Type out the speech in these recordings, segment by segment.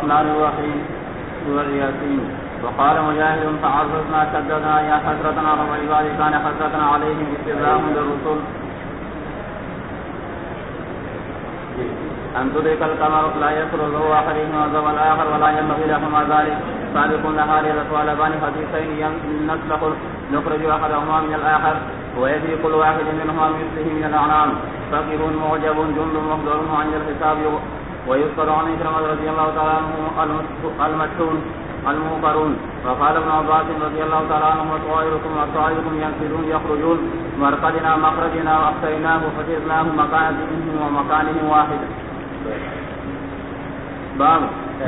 النار والياسين. وقال مجاهد فعرضنا شددنا يا حسرتنا على العباد كان حسرتنا عليهم استهزاء للرسل أن تدرك القمر لا يسر له آخرهم وعذب الآخر ولا ينبغي لهما ذلك. سابق النهار لطالبان حديثين نخرج أحدهما من الآخر ويدري كل واحد منهما مثله من الأنعام. فقير معجب جند مخدر عن الحساب. ويذكر عن إكرمة رضي الله تعالى عنه المشتون المنكرون. وقال ابن عباس رضي الله تعالى عنه وطائركم ينفذون يخرجون مرقدنا مخرجنا وأخطيناه فجزناه مكانهم ومكانهم واحد. باب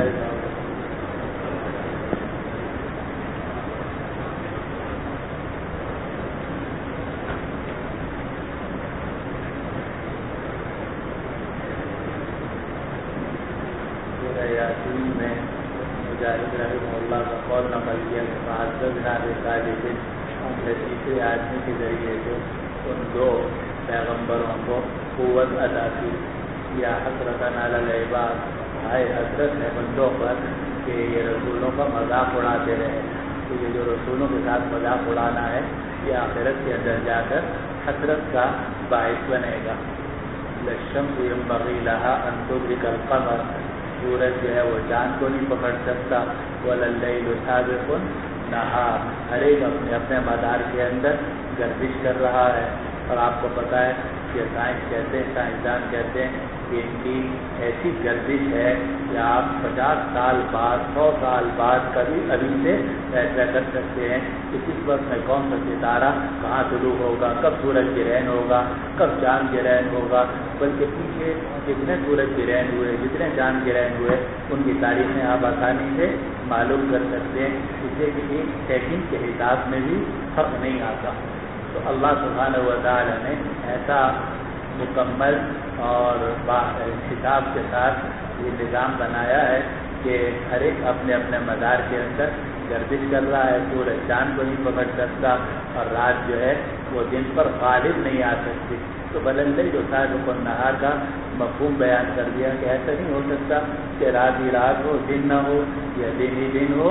یاسین میں مجاہد رحمہ اللہ کا قول نقل کیا کہ فعززنا بصالحین، ہم نے تیسرے آدمی کے ذریعے سے ان دو پیغمبروں کو قوت عطا کی. یا حسرتن علی العباد، ہائے حسرت ہے بندوں پر کہ یہ رسولوں کا مذاق اڑاتے رہے. تو یہ جو رسولوں کے ساتھ مذاق اڑانا ہے یہ آخرت کے اندر جا کر حسرت کا باعث بنے گا. للشمس ينبغي لها ان تدرك القمر، سورج جو ہے وہ چاند کو نہیں پکڑ سکتا. وَلَلَّيْلُ سَابِقُ النَّهَارِ، ہر ایک اپنے اپنے مدار کے اندر گردش کر رہا ہے. اور آپ کو پتہ ہے کہ سائنسدان کہتے ہیں کہ ان کی ایسی گردش ہے کہ آپ 50 سال بعد 100 سال بعد کبھی ابھی سے فیصلہ کر سکتے ہیں کہ کس وقت میں کون سا ستارہ کہاں طلوع ہوگا، کب سورج گرہن ہوگا، کب چاند گرہن ہوگا. بلکہ پیچھے جتنے سورج گرہن ہوئے، جتنے چاند گرہن ہوئے، ان کی تاریخیں آپ آسانی سے معلوم کر سکتے ہیں. اس لیے کہ ایک سیکنڈ کے حساب میں بھی فرق نہیں آتا. تو اللہ سبحانہ و تعالی نے ایسا مکمل اور حساب کے ساتھ یہ نظام بنایا ہے کہ ہر ایک اپنے اپنے مدار کے اندر گردش کر رہا ہے. سورج چاند کو نہیں پکڑ سکتا اور رات جو ہے وہ دن پر غالب نہیں آ سکتی. تو بلندی جو سابق النہار کا مفہوم بیان کر دیا کہ ایسا نہیں ہو سکتا کہ رات ہی رات ہو دن نہ ہو یا دن ہی دن ہو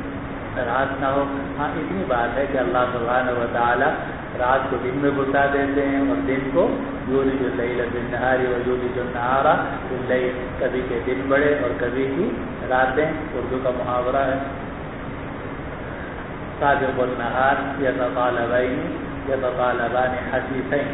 رات نہ ہو. ہاں اتنی بات ہے کہ اللہ سبحانہ و تعالی رات کو دن میں گھسا دیتے ہیں اور دن کو یولج اللیل فی النہار ویولج النہار فی اللیل، کبھی کے دن بڑے اور کبھی کی راتیں. اردو کا محاورہ ہے. سابق النہار یتطالبان حثیثین.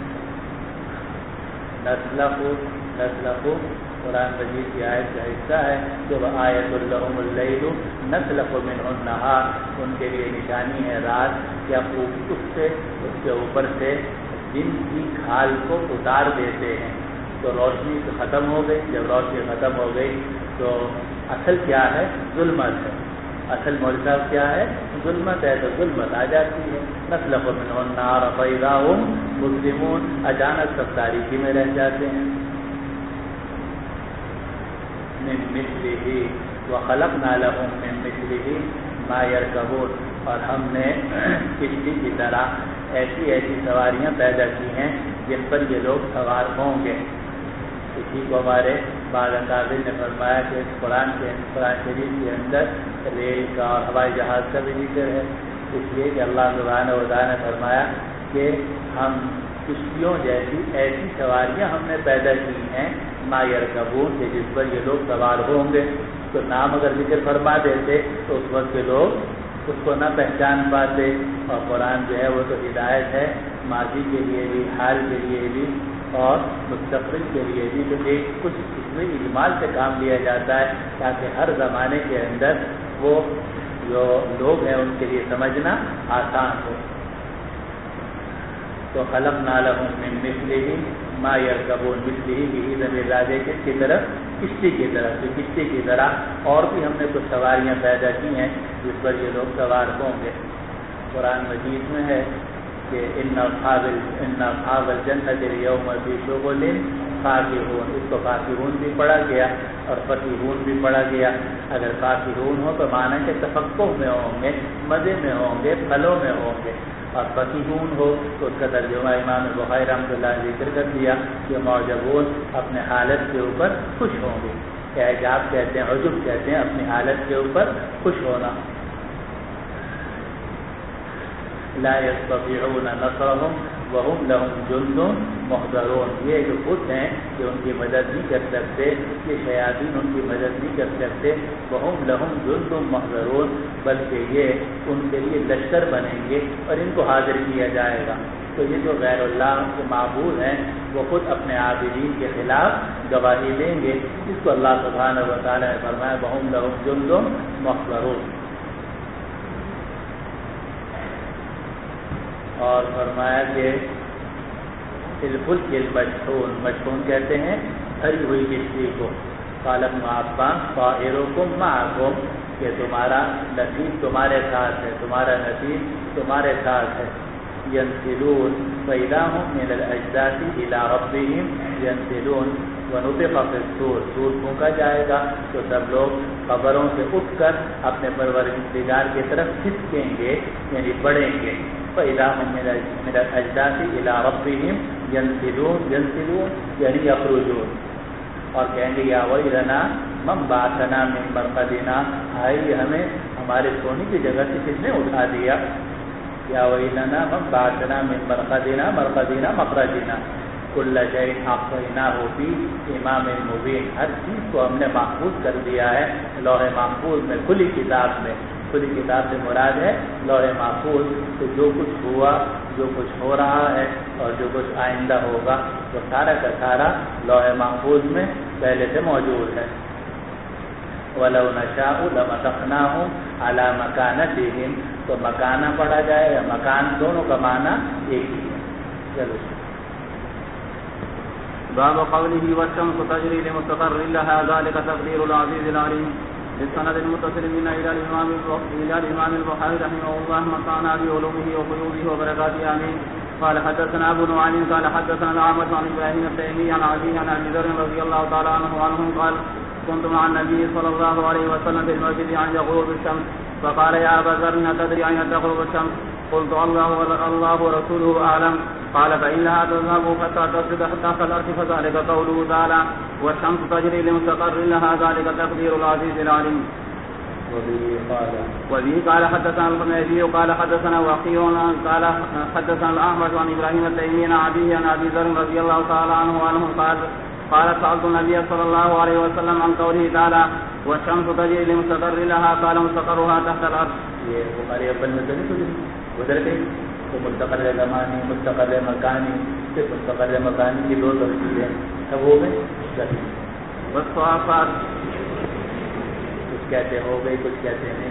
نسلخ قرآن مجید کی آیت کا حصہ ہے جو آیت لہم اللیل نسلخ منہ النہار، ان کے لیے نشانی ہے رات یا اس کے اوپر سے دن کی کھال کو اتار دیتے ہیں. تو روشنی ختم ہو گئی. جب روشنی ختم ہو گئی تو اصل کیا ہے؟ ظلمت ہے. اصل معجزہ کیا ہے؟ ظلمت ہے. تو ظلمت آ جاتی ہے. نسلخ منہ النہار فاذا هم مظلمون، اچانک سب تاریکی میں رہ جاتے ہیں. من مثلہ وخلقنا لهم من مثلہ ما یرکبون، اور ہم نے کشتی کی طرح ایسی سواریاں پیدا کی ہیں جن پر یہ لوگ سوار ہوں گے. اسی کو ہمارے بعض اکابر نے فرمایا کہ قرآن شریف کے اندر ریل کا اور ہوائی جہاز کا بھی ذکر ہے. اس لیے کہ اللہ سبحانہ و تعالیٰ نے فرمایا کہ ہم کشتیوں جیسی ایسی سواریاں ہم نے پیدا کی ہیں ما یرکبون، کہ جس پر یہ لوگ سوار ہوں گے. تو نام اگر ذکر فرما دیتے تو اس وقت کے لوگ اس کو نہ پہچان پاتے. اور قرآن جو ہے وہ تو ہدایت ہے ماضی کے لیے بھی، حال کے لیے بھی اور مستقبل کے لیے بھی. تو ایک کچھ اس میں اجمال سے کام لیا جاتا ہے تاکہ ہر زمانے کے اندر وہ جو لوگ ہیں ان کے لیے سمجھنا آسان ہو. تو خلقنا لهم من مثله ما يركبون، مثله بھی ضمیر راجع کس کی طرف؟ کشتی کی طرف. تو کشتی کی طرح اور بھی ہم نے کچھ سواریاں پیدا کی ہیں جس پر یہ لوگ سوار ہوں گے. قرآن مجید میں ہے کہ ان اصحاب الجنۃ اليوم فی شغل فاکہون. اس کو فاکہون بھی پڑھا گیا اور فقیہون بھی پڑھا گیا. اگر فاکہون ہو تو معنی کہ تفقہ میں ہوں گے، مزے میں ہوں گے، پھلوں میں ہوں گے. اور فقیہون ہو تو اس کا ترجمہ امام بخاری رحمۃ اللہ نے ذکر کر دیا کہ معجبون اپنے حالت کے اوپر خوش ہوں گے. اعجاب کہتے ہیں، عجب کہتے ہیں، اپنی حالت کے اوپر خوش ہونا. لا يستطيعون نصرهم وهم لهم جند محضرون. یہ جو بت ہیں کہ ان کی مدد نہیں کر سکتے، یہ شیاطین ان کی مدد نہیں کر سکتے. وهم لهم جند محضرون، بلکہ یہ ان کے لیے لشکر بنیں گے اور ان کو حاضر کیا جائے گا. تو یہ جو غیر اللہ کے معبود ہیں وہ خود اپنے عابدین کے خلاف گواہی دیں گے، جس کو اللہ سبحانہ و تعالی نے فرمایا وهم لهم جند محضرون. اور فرمایا کہ الفلک المشحون، مشحون کہتے ہیں بھری ہوئی کشتی کو. قال ابن عباس طائرکم معکم، کہ تمہارا نصیب تمہارے ساتھ ہے، تمہارا نصیب تمہارے ساتھ ہے. ينزلون فإذا هم من الأجداث إلى ربهم ينزلون ونفخ في الصور. سور پھونکا جائے گا تو سب لوگ قبروں سے اٹھ کر اپنے پروردگار کی طرف کھسکیں گے، یعنی بڑھیں گے. فإذا هم من الأجداث إلى ربهم ينزلون یعنی يخرجون. اور کہیں گے یا ویلنا من بعثنا من مرقدنا، آئی ہمیں ہمارے سونے کی جگہ سے کس نے اٹھا دیا. یا ویلنا من بعثنا من مرقدنا مخرجنا کل شیء احصیناہ فی امام مبین. ہر چیز کو ہم نے محفوظ کر دیا ہے لوح محفوظ میں، کھلی کتاب میں. کھلی کتاب سے مراد ہے لوح محفوظ. تو جو کچھ ہوا، جو کچھ ہو رہا ہے اور جو کچھ آئندہ ہوگا وہ سارا کا سارا لوح محفوظ میں پہلے سے موجود ہے. وَلَوْ نَشَاءُ لَمَسَخْنَاهُمْ عَلَى مَكَانَتِهِمْ. تو مکانہ پڑھا جائے یا مکان، دونوں کا معنی ایک ہی ہے. چلو باب قوله والشمس تجري لمستقر لها ذلك تقدير العزيز العليم. بالسند المتصل منا الى الامام البخاري رحمه الله متعنا بعلومه وفيوضه وبركاته امين. قال حدثنا ابو نعيم قال حدثنا الاعمش عن ابراهيم التيمي عن ابيه عن ابي ذر رضي الله تعالى عنهم قال كنت مع النبي صلى الله عليه وسلم في المسجد عند غروب الشمس فقال يا ابا ذر تدري اين تغرب الشمس؟ قلت الله ورسوله اعلم. قال فإنها تذهب حتى تصل تحت الأرض فذلك قوله تعالى والشمس تجري لمستقر لها ذلك تقدير العزيز العليم. وبه قال حدثنا الحميدي قال حدثنا وقيع قال حدثنا الأعمش عن إبراهيم التيمي عن أبيه عن أبي ذر رضي الله تعالى عنه قال سألت النبي صلى الله عليه وسلم عن قوله تعالى والشمس تجري لمستقر لها قال مستقرها تحت الأرض. یہ بخاری اول میں گزر گئی. تو مستقر زمانی، مستقر مکانی، صرف مستقر مکانی کی دو تفصیلیں سب ہو گئی. والصافات کچھ کہتے ہو گئی، کچھ کہتے نہیں.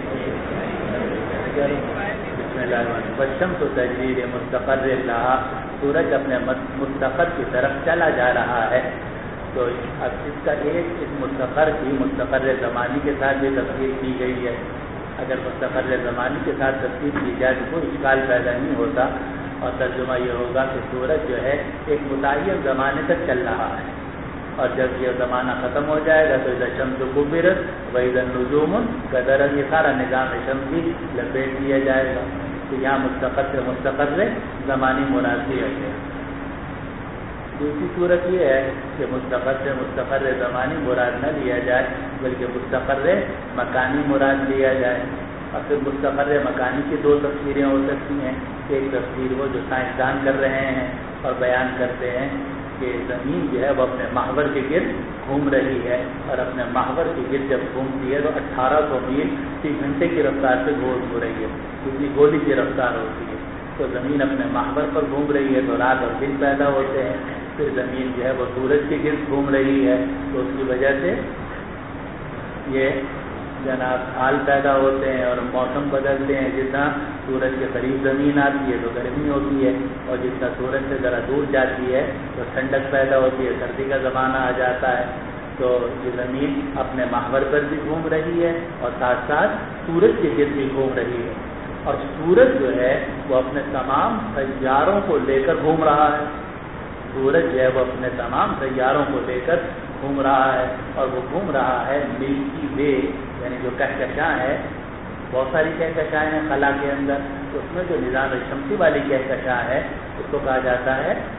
بسم اللہ الرحمن الرحیم. والشمس تجری مستقر لها، سورج اپنے مستقر کی طرف چلا جا رہا ہے. تو اب اس کا ایک اس مستقر کی مستقر زمانی کے ساتھ بھی تفصیل کی گئی ہے. اگر مستقر زمانی کے ساتھ تفصیل کی جائے تو کوئی اشکال پیدا نہیں ہوتا. اور ترجمہ یہ ہوگا کہ سورج جو ہے ایک متعین زمانے تک چل رہا ہے، اور جب یہ زمانہ ختم ہو جائے گا تو اذا الشمس كورت واذا النجوم انكدرت، یہ سارا نظام شمسی لپیٹ دیا جائے گا. تو یہاں مستقر سے مستقر زمانی مناسب ہے. دوسری صورت یہ ہے کہ مستقر سے مستقر زمانی مراد نہ لیا جائے بلکہ مستقر مکانی مراد لیا جائے. اور پھر مستقر مکانی کی دو تفسیریں ہو سکتی ہیں. ایک تفسیر وہ جو سائنسدان کر رہے ہیں اور بیان کرتے ہیں کہ زمین جو ہے وہ اپنے محور کے گرد گھوم رہی ہے، اور اپنے محور کے گرد جب گھومتی ہے تو 1800 میل فی گھنٹے کی رفتار سے گول ہو رہی ہے، کیونکہ گولی کی رفتار ہوتی ہے. تو زمین اپنے محور پر گھوم رہی ہے تو رات اور دن پیدا ہوتے ہیں. پھر زمین جو ہے وہ سورج کے گرد گھوم رہی ہے تو اس کی وجہ سے یہ جناب حال پیدا ہوتے ہیں اور موسم بدلتے ہیں. جتنا سورج کے قریب زمین آتی ہے تو گرمی ہوتی ہے، اور جتنا سورج سے ذرا دور جاتی ہے تو ٹھنڈک پیدا ہوتی ہے، سردی کا زمانہ آ جاتا ہے. تو یہ زمین اپنے محور پر بھی گھوم رہی ہے اور ساتھ ساتھ سورج کے گرد بھی گھوم رہی ہے. اور سورج جو ہے وہ اپنے تمام سیاروں کو لے کر گھوم رہا ہے. سورج جو ہے وہ اپنے تمام سیاروں کو لے کر گھوم رہا ہے، اور وہ گھوم رہا ہے ملکی وے، یعنی جو کہکشاں ہے. بہت ساری کہکشاں ہیں خلا کے اندر، تو اس میں جو نظام شمسی والی کہکشاں ہے اس کو کہا جاتا ہے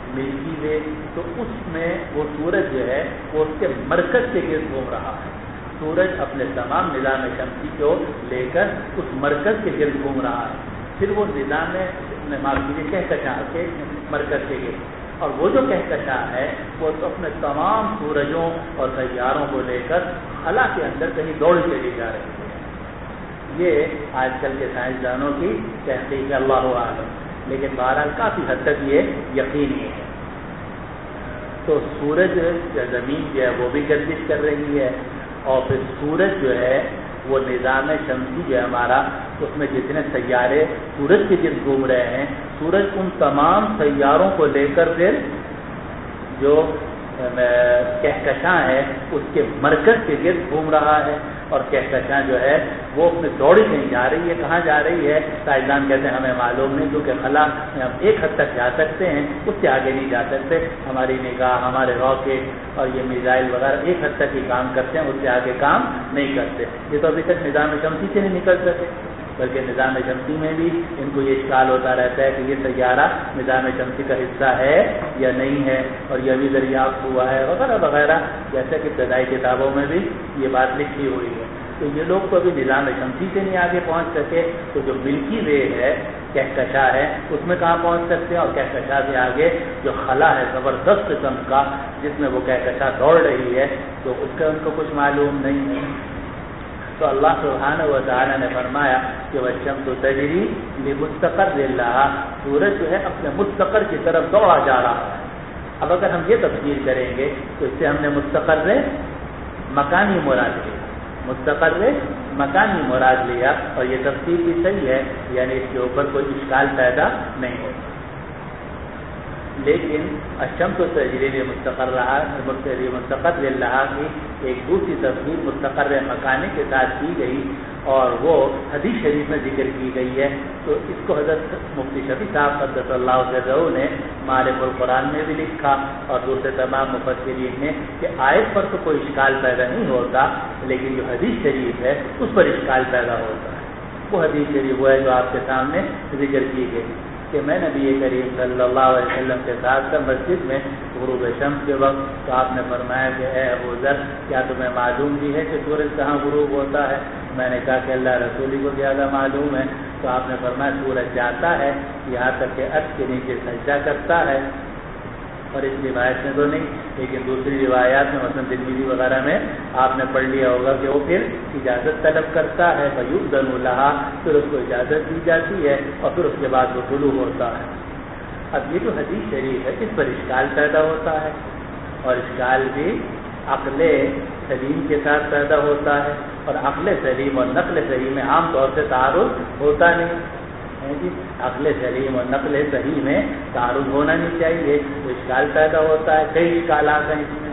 ملکی وے، تو اس میں وہ سورج جو ہے وہ اس کے مرکز کے گرد گھوم رہا ہے. سورج اپنے تمام نظام شمسی کو لے کر اس مرکز کے گرد گھوم رہا ہے. پھر وہ نظام کہکشاں کے مرکز کے گرد، اور وہ جو کہکشاں ہے وہ تو اپنے تمام سورجوں اور سیاروں کو لے کر خلا کے اندر کہیں دوڑ چلی جا رہی ہے. یہ آج کل کے سائنسدانوں کی تحقیق ہے، اللہ اعلم، لیکن بہرحال کافی حد تک یہ یقینی ہے. تو سورج زمین جو ہے وہ بھی گردش کر رہی ہے، اور پھر سورج جو ہے وہ نظام شمسی جو ہے ہمارا، اس میں جتنے سیارے سورج کے گرد گھوم رہے ہیں، سورج ان تمام سیاروں کو لے کر پھر جو کہکشاں ہے اس کے مرکز کے گرد گھوم رہا ہے. اور کہکشاں جو ہے وہ اپنے دوڑی کہیں جا رہی ہے. کہاں جا رہی ہے سائنسدان کہتے ہیں ہمیں معلوم نہیں، کیونکہ خلا میں ہم ایک حد تک جا سکتے ہیں، اس سے آگے نہیں جا سکتے. ہماری نگاہ، ہمارے راکٹ اور یہ میزائل وغیرہ ایک حد تک ہی کام کرتے ہیں، اس سے آگے کام نہیں کرتے. یہ تو ابھی تک نظام شمسی سے نہیں نکل سکے، بلکہ نظام شمسی میں بھی ان کو یہ اشکال ہوتا رہتا ہے کہ یہ سیارہ نظام شمسی کا حصہ ہے یا نہیں ہے، اور یہ بھی دریافت ہوا ہے وغیرہ وغیرہ، جیسے کہ ابتدائی کتابوں میں بھی یہ بات لکھی ہوئی ہے. تو یہ لوگ تو ابھی نظام شمسی سے نہیں آگے پہنچ سکے، تو جو ملکی وے ہے، کہکشاں ہے، اس میں کہاں پہنچ سکتے ہیں. اور کہکشاں سے آگے جو خلا ہے زبردست قسم کا، جس میں وہ کہکشاں دوڑ رہی ہے، تو اس کا ان کو کچھ معلوم نہیں ہے. تو اللہ سبحانہ و تعالیٰ نے فرمایا کہ والشمس تجری لمستقر لها، سورج جو ہے اپنے مستقر کی طرف دوڑا جا رہا ہے. اب اگر ہم یہ تفسیر کریں گے تو اس سے ہم نے مستقر مکانی مراد لیا، مستقر مکانی مراد لیا، اور یہ تفسیر بھی صحیح ہے، یعنی اس کے اوپر کوئی اشکال پیدا نہیں ہوتا. لیکن الشمس تجری لمستقر لها کی ایک دوسری تفسیر مستقر مکانی کے ساتھ کی گئی، اور وہ حدیث شریف میں ذکر کی گئی ہے. تو اس کو حضرت مفتی شفیع صاحب قدس اللہ سرہ نے معارف القرآن میں بھی لکھا، اور دوسرے تمام مفسرین نے، کہ آیت پر تو کوئی اشکال پیدا نہیں ہوتا، لیکن جو حدیث شریف ہے اس پر اشکال پیدا ہوتا ہے. وہ حدیث شریف وہ ہے جو آپ کے سامنے ذکر کی گئی کہ میں نبی کریم صلی اللہ علیہ وسلم کے ساتھ مسجد میں غروب شمس کے وقت، تو آپ نے فرمایا کہ اے ابو ذر، کیا تمہیں معلوم بھی ہے کہ سورج کہاں غروب ہوتا ہے؟ میں نے کہا کہ اللہ رسول کو زیادہ معلوم ہے. تو آپ نے فرمایا سورج جاتا ہے یہاں تک کہ عرش کے نیچے سجدہ کرتا ہے. اور اس روایت میں تو نہیں، لیکن دوسری روایات میں مثلا ترمذی وغیرہ میں آپ نے پڑھ لیا ہوگا کہ وہ پھر اجازت طلب کرتا ہے، فیؤذن لها، پھر اس کو اجازت دی جاتی ہے، اور پھر اس کے بعد وہ طلوع ہوتا ہے. اب یہ جو حدیث شریف ہے اس پر اشکال پیدا ہوتا ہے، اور اشکال بھی عقل سلیم کے ساتھ پیدا ہوتا ہے، اور عقل سلیم اور نقل سلیم میں عام طور سے تعارض ہوتا نہیں. عقل سلیم اور نقل صحیح میں تعارض ہونا نہیں چاہیے، تو اشکال پیدا ہوتا ہے. کئی اشکالات ہیں اس میں.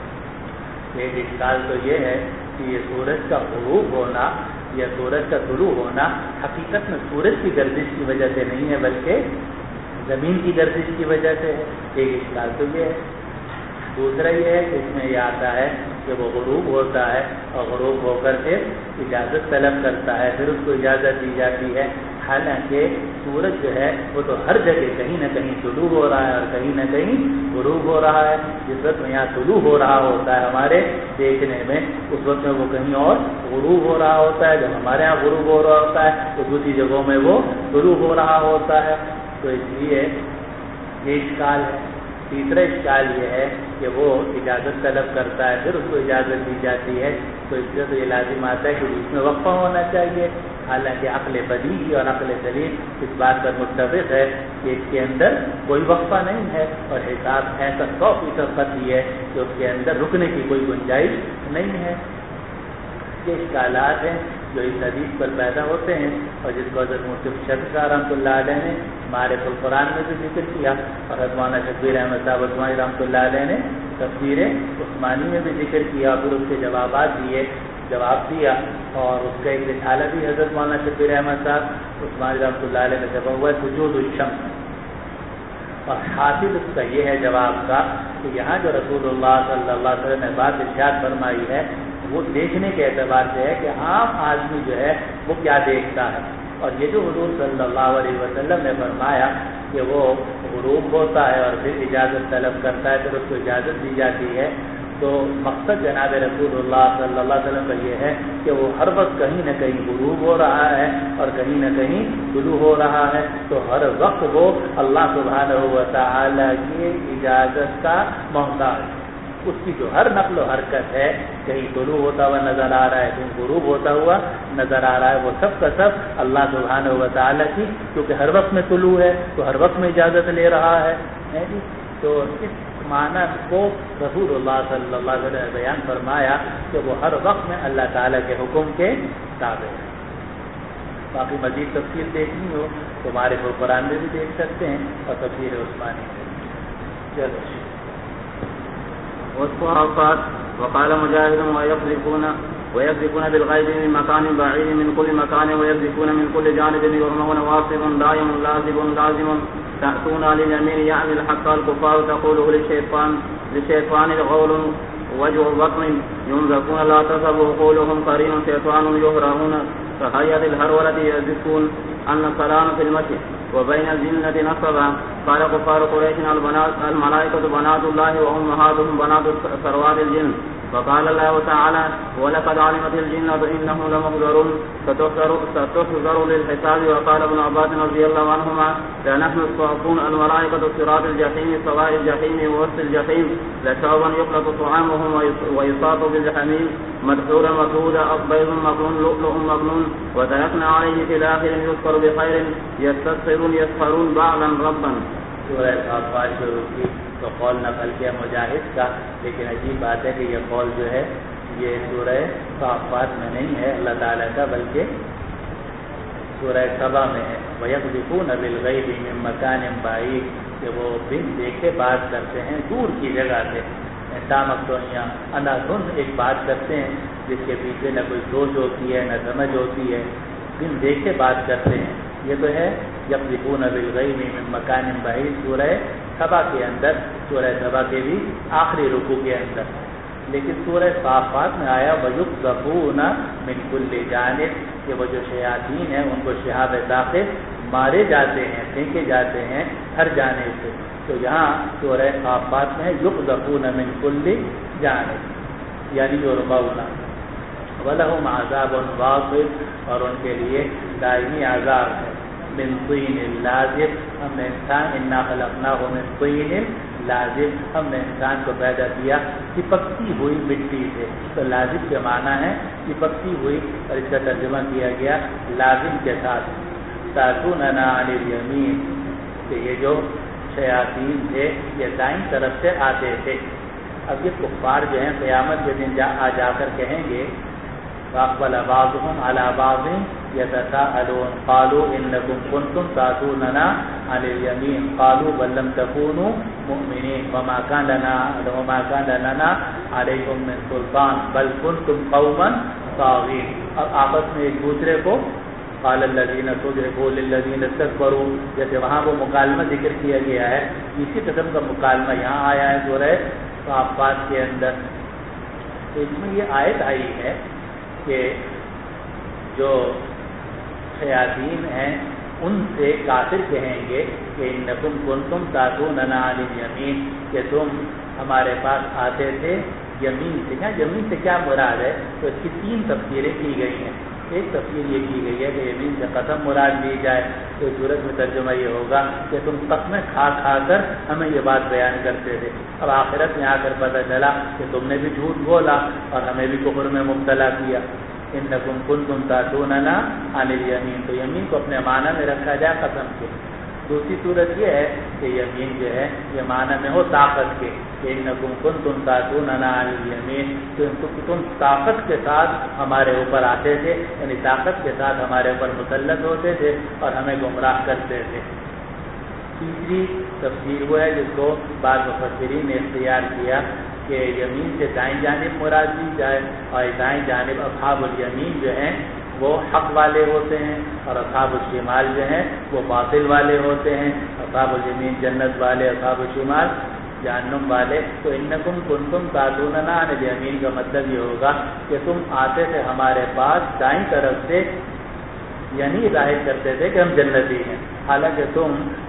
ایک اشکال تو یہ ہے کہ یہ سورج کا غروب ہونا یا سورج کا طلوع ہونا حقیقت میں سورج کی گردش کی وجہ سے نہیں ہے، بلکہ زمین کی گردش کی وجہ سے ہے. ایک اشکال تو یہ ہے. دوسرا یہ ہے کہ اس میں یہ آتا ہے کہ وہ غروب ہوتا ہے، اور غروب ہو کر پھر اجازت طلب کرتا ہے، پھر اس کو اجازت دی جاتی ہے. حالانکہ سورج جو ہے وہ تو ہر جگہ کہیں نہ کہیں طلوع ہو رہا ہے اور کہیں نہ کہیں غروب ہو رہا ہے. جس وقت میں یہاں طلوع ہو رہا ہوتا ہے ہمارے دیکھنے میں، اس وقت میں وہ کہیں اور غروب ہو رہا ہوتا ہے. جب ہمارے یہاں غروب ہو رہا ہوتا ہے تو دوسری جگہوں میں وہ طلوع ہو رہا ہوتا ہے. تو اس لیے یہ اشکال ہے. تیسرا اشکال یہ ہے کہ وہ اجازت طلب کرتا ہے، پھر اس کو اجازت دی جاتی ہے. تو اس لیے تو یہ لازم آتا ہے کہ اس میں وقفہ ہونا چاہیے. حالانکہ عقل بدیہی اور عقل سلیم اس بات پر متفق ہے کہ اس کے اندر کوئی وقفہ نہیں ہے، اور حساب ایسا 100% قطعی ہے کہ اس کے اندر رکنے کی کوئی گنجائش نہیں ہے. یہ اشکالات ہیں جو اس حدیث پر پیدا ہوتے ہیں، اور جس کو حضرت مفتی شفیع رحمۃ اللہ علیہ نے معارف القرآن میں بھی ذکر کیا، اور حضرت مولانا شبیر احمد صاحب عثمانی رحمۃ اللہ علیہ نے تفسیر عثمانی میں بھی ذکر کیا، پھر اس کے جوابات دیے، جواب دیا. اور اس کا ایک رسالہ بھی حضرت مولانا شبیر احمد صاحب عثمانی رحمۃ اللہ علیہ نے چھپا ہوا ہے، سجود الشمس. اور حاصل اس کا یہ ہے جواب کا کہ یہاں جو رسول اللہ صلی اللہ علیہ وسلم نے بات ارشاد فرمائی ہے وہ دیکھنے کے اعتبار سے ہے کہ عام آدمی جو ہے وہ کیا دیکھتا ہے. اور یہ جو حضور صلی اللہ علیہ وسلم نے فرمایا کہ وہ غروب ہوتا ہے اور پھر اجازت طلب کرتا ہے، پھر اس کو اجازت دی جاتی ہے، تو مقصد جناب رسول اللہ صلی اللہ علیہ وسلم کا یہ ہے کہ وہ ہر وقت کہیں نہ کہیں غروب ہو رہا ہے اور کہیں نہ کہیں طلوع ہو رہا ہے، تو ہر وقت وہ اللہ سبحانہ و تعالی کی اجازت کا محتاج، اس کی جو ہر نقل و حرکت ہے، کہیں طلوع ہوتا ہوا نظر آ رہا ہے، کہیں غروب ہوتا ہوا نظر آ رہا ہے، وہ سب کا سب اللہ سبحانہ و تعالی کی، کیونکہ ہر وقت میں طلوع ہے تو ہر وقت میں اجازت لے رہا ہے جی۔ تو اس معنی کو رسول اللہ صلی اللہ علیہ وسلم نے بیان فرمایا کہ وہ ہر وقت میں اللہ تعالیٰ کے حکم کے تابع ہے۔ باقی مزید تفصیل دیکھنی ہو تو ہمارے قرآن میں بھی دیکھ سکتے ہیں اور تفسیر عثمانی میں۔ چلو والصافات وقال مجاهد ويقذفون بالغيب من مكان بعيد من كل مكان ويقذفون من كل جانب يرمون واصب دائم لازم تأتون لليمين يعني الحق الكفار تقوله للشيطان القول وجه بطن ينزفون لا تصبوا قولهم قرين شيطان يهرعون كهيئة الهرولة يزفون أن السلام في المشي وبين الجنة نصبا قال كفار قريش الملائكة بنات الله وأمهاتهم بنات ثروات الجن وقال الله تعالى ولقد علمت الجنة إنهم لمحضرون ستحضر للحساب وقال ابن عباس رضي الله عنهما لنحن الصافون الملائكة صراط الجحيم سواء الجحيم ووسط الجحيم لشعبا يخلط طعامهم ويصاب بالحميم مدحورا مكرودا بيض مكنون لؤلؤ مكنون وتركنا عليه في الآخر يذكر بخير يسخرون بعضا ربا۔ سورہ صافات شروع کی تو قول نقل کیا مجاہد کا، لیکن عجیب بات ہے کہ یہ قول جو ہے یہ سورہ صافات میں نہیں ہے اللہ تعالیٰ کا، بلکہ سورہ سبا میں ہے۔ وَيَقْذِفُونَ بِالْغَيْبِ مِن مَّكَانٍ بَعِيدٍ، کہ وہ بن دیکھے بات کرتے ہیں دور کی جگہ سے، تامکتونیاں اندھن ایک بات کرتے ہیں جس کے پیچھے نہ کوئی سوچ ہوتی ہے نہ سمجھ ہوتی ہے، بن دیکھے بات کرتے ہیں۔ یہ تو ہے یقذفون بالغیب من مکان بعید سورہ سبا کے اندر، سورہ سبا کے بھی آخری رکوع کے اندر، لیکن سورہ صافات میں آیا وَيُقْذَفُونَ مِن كُلِّ جانب، کہ وہ جو شیاطین ہیں ان کو شہاب ثاقب مارے جاتے ہیں، پھینکے جاتے ہیں ہر جانب سے۔ تو یہاں سورہ صافات میں یقذفون من كُلِّ جانب یعنی یرمون وَلَهُمْ عَذَابٌ وَاصِبٌ، اور ان کے لیے دائمی عذاب ہے۔ من طین لازب، ہم نے انسان انا خلقناہ من طین لازب، ہم نے انسان کو پیدا کیا چپکتی ہوئی مٹی سے، تو لازب کے معنی ہے چپکتی ہوئی، اور اس کا ترجمہ کیا گیا لازم کے ساتھ۔ تأتوننا عن الیمین، کہ یہ جو شیاطین تھے یہ دائیں طرف سے آتے تھے۔ اب یہ کفار جو ہیں قیامت کے دن جا کر کہیں گے فَأَقْبَلَ بَعْضُهُمْ عَلَى بَعْضٍ يَتَسَاءَلُونَ قَالُوا إِنَّكُمْ كُنتُمْ تَأْتُونَنَا عَنِ الْيَمِينِ قَالُوا بَل لَّمْ تَكُونُوا مُؤْمِنِينَ وَمَا كَانَ لَنَا عَلَيْكُم مِّن سُلْطَانٍ بَل كُنتُمْ قَوْمًا طَاغِينَ۔ اب آپس میں ایک دوسرے کو قال الذين استضعفوا للذين استكبروا، جیسے وہاں وہ مکالمہ ذکر کیا گیا ہے، اسی قسم کا مکالمہ یہاں آیا ہے سورہ صافات کے اندر۔ تو اس میں یہ آیت آئی ہے کہ جو شیاطین ہیں ان سے کافر کہیں گے کہ انکم کنتم تاتوننا عن الیمین، کہ تم ہمارے پاس آتے تھے یمین سے۔ کیا یمین سے کیا مراد ہے؟ تو اس کی تین تفسیریں کی گئی ہیں۔ ایک تفسیر یہ کی گئی ہے کہ یمین سے قسم مراد لی جائے، تو صورت میں ترجمہ یہ ہوگا کہ تم قسمیں کھا کھا کر ہمیں یہ بات بیان کرتے تھے، اب آخرت میں آ کر پتہ چلا کہ تم نے بھی جھوٹ بولا اور ہمیں بھی کفر میں مبتلا کیا۔ انکم کنتم تاتوننا عن الیمین، تو یمین کو اپنے معنی میں رکھا جائے قسم کے۔ دوسری صورت یہ ہے کہ یمین جو ہے یہ معنی میں ہو طاقت کے، کہ انکم کنتم تاتوننا عن الیمین، تو تم طاقت کے ساتھ ہمارے اوپر آتے تھے، یعنی طاقت کے ساتھ ہمارے اوپر مسلط ہوتے تھے اور ہمیں گمراہ کرتے تھے۔ تیسری تفسیر وہ ہے جس کو بعض مفسرین نے اختیار کیا کہ یمین سے دائیں جانب مراد لی جائے، اور دائیں جانب اصحاب الیمین جو ہیں وہ حق والے ہوتے ہیں، اور اصحاب الشمال جو ہیں وہ باطل والے ہوتے ہیں۔ اصحاب الیمین جنت والے، اصحاب الشمال جہنم والے۔ تو انکم کنتم تاتوننا عن الیمین کا مطلب یہ ہوگا کہ تم آتے تھے ہمارے پاس دائیں طرف سے، یعنی ظاہر کرتے تھے کہ ہم جنتی ہیں، حالانکہ تم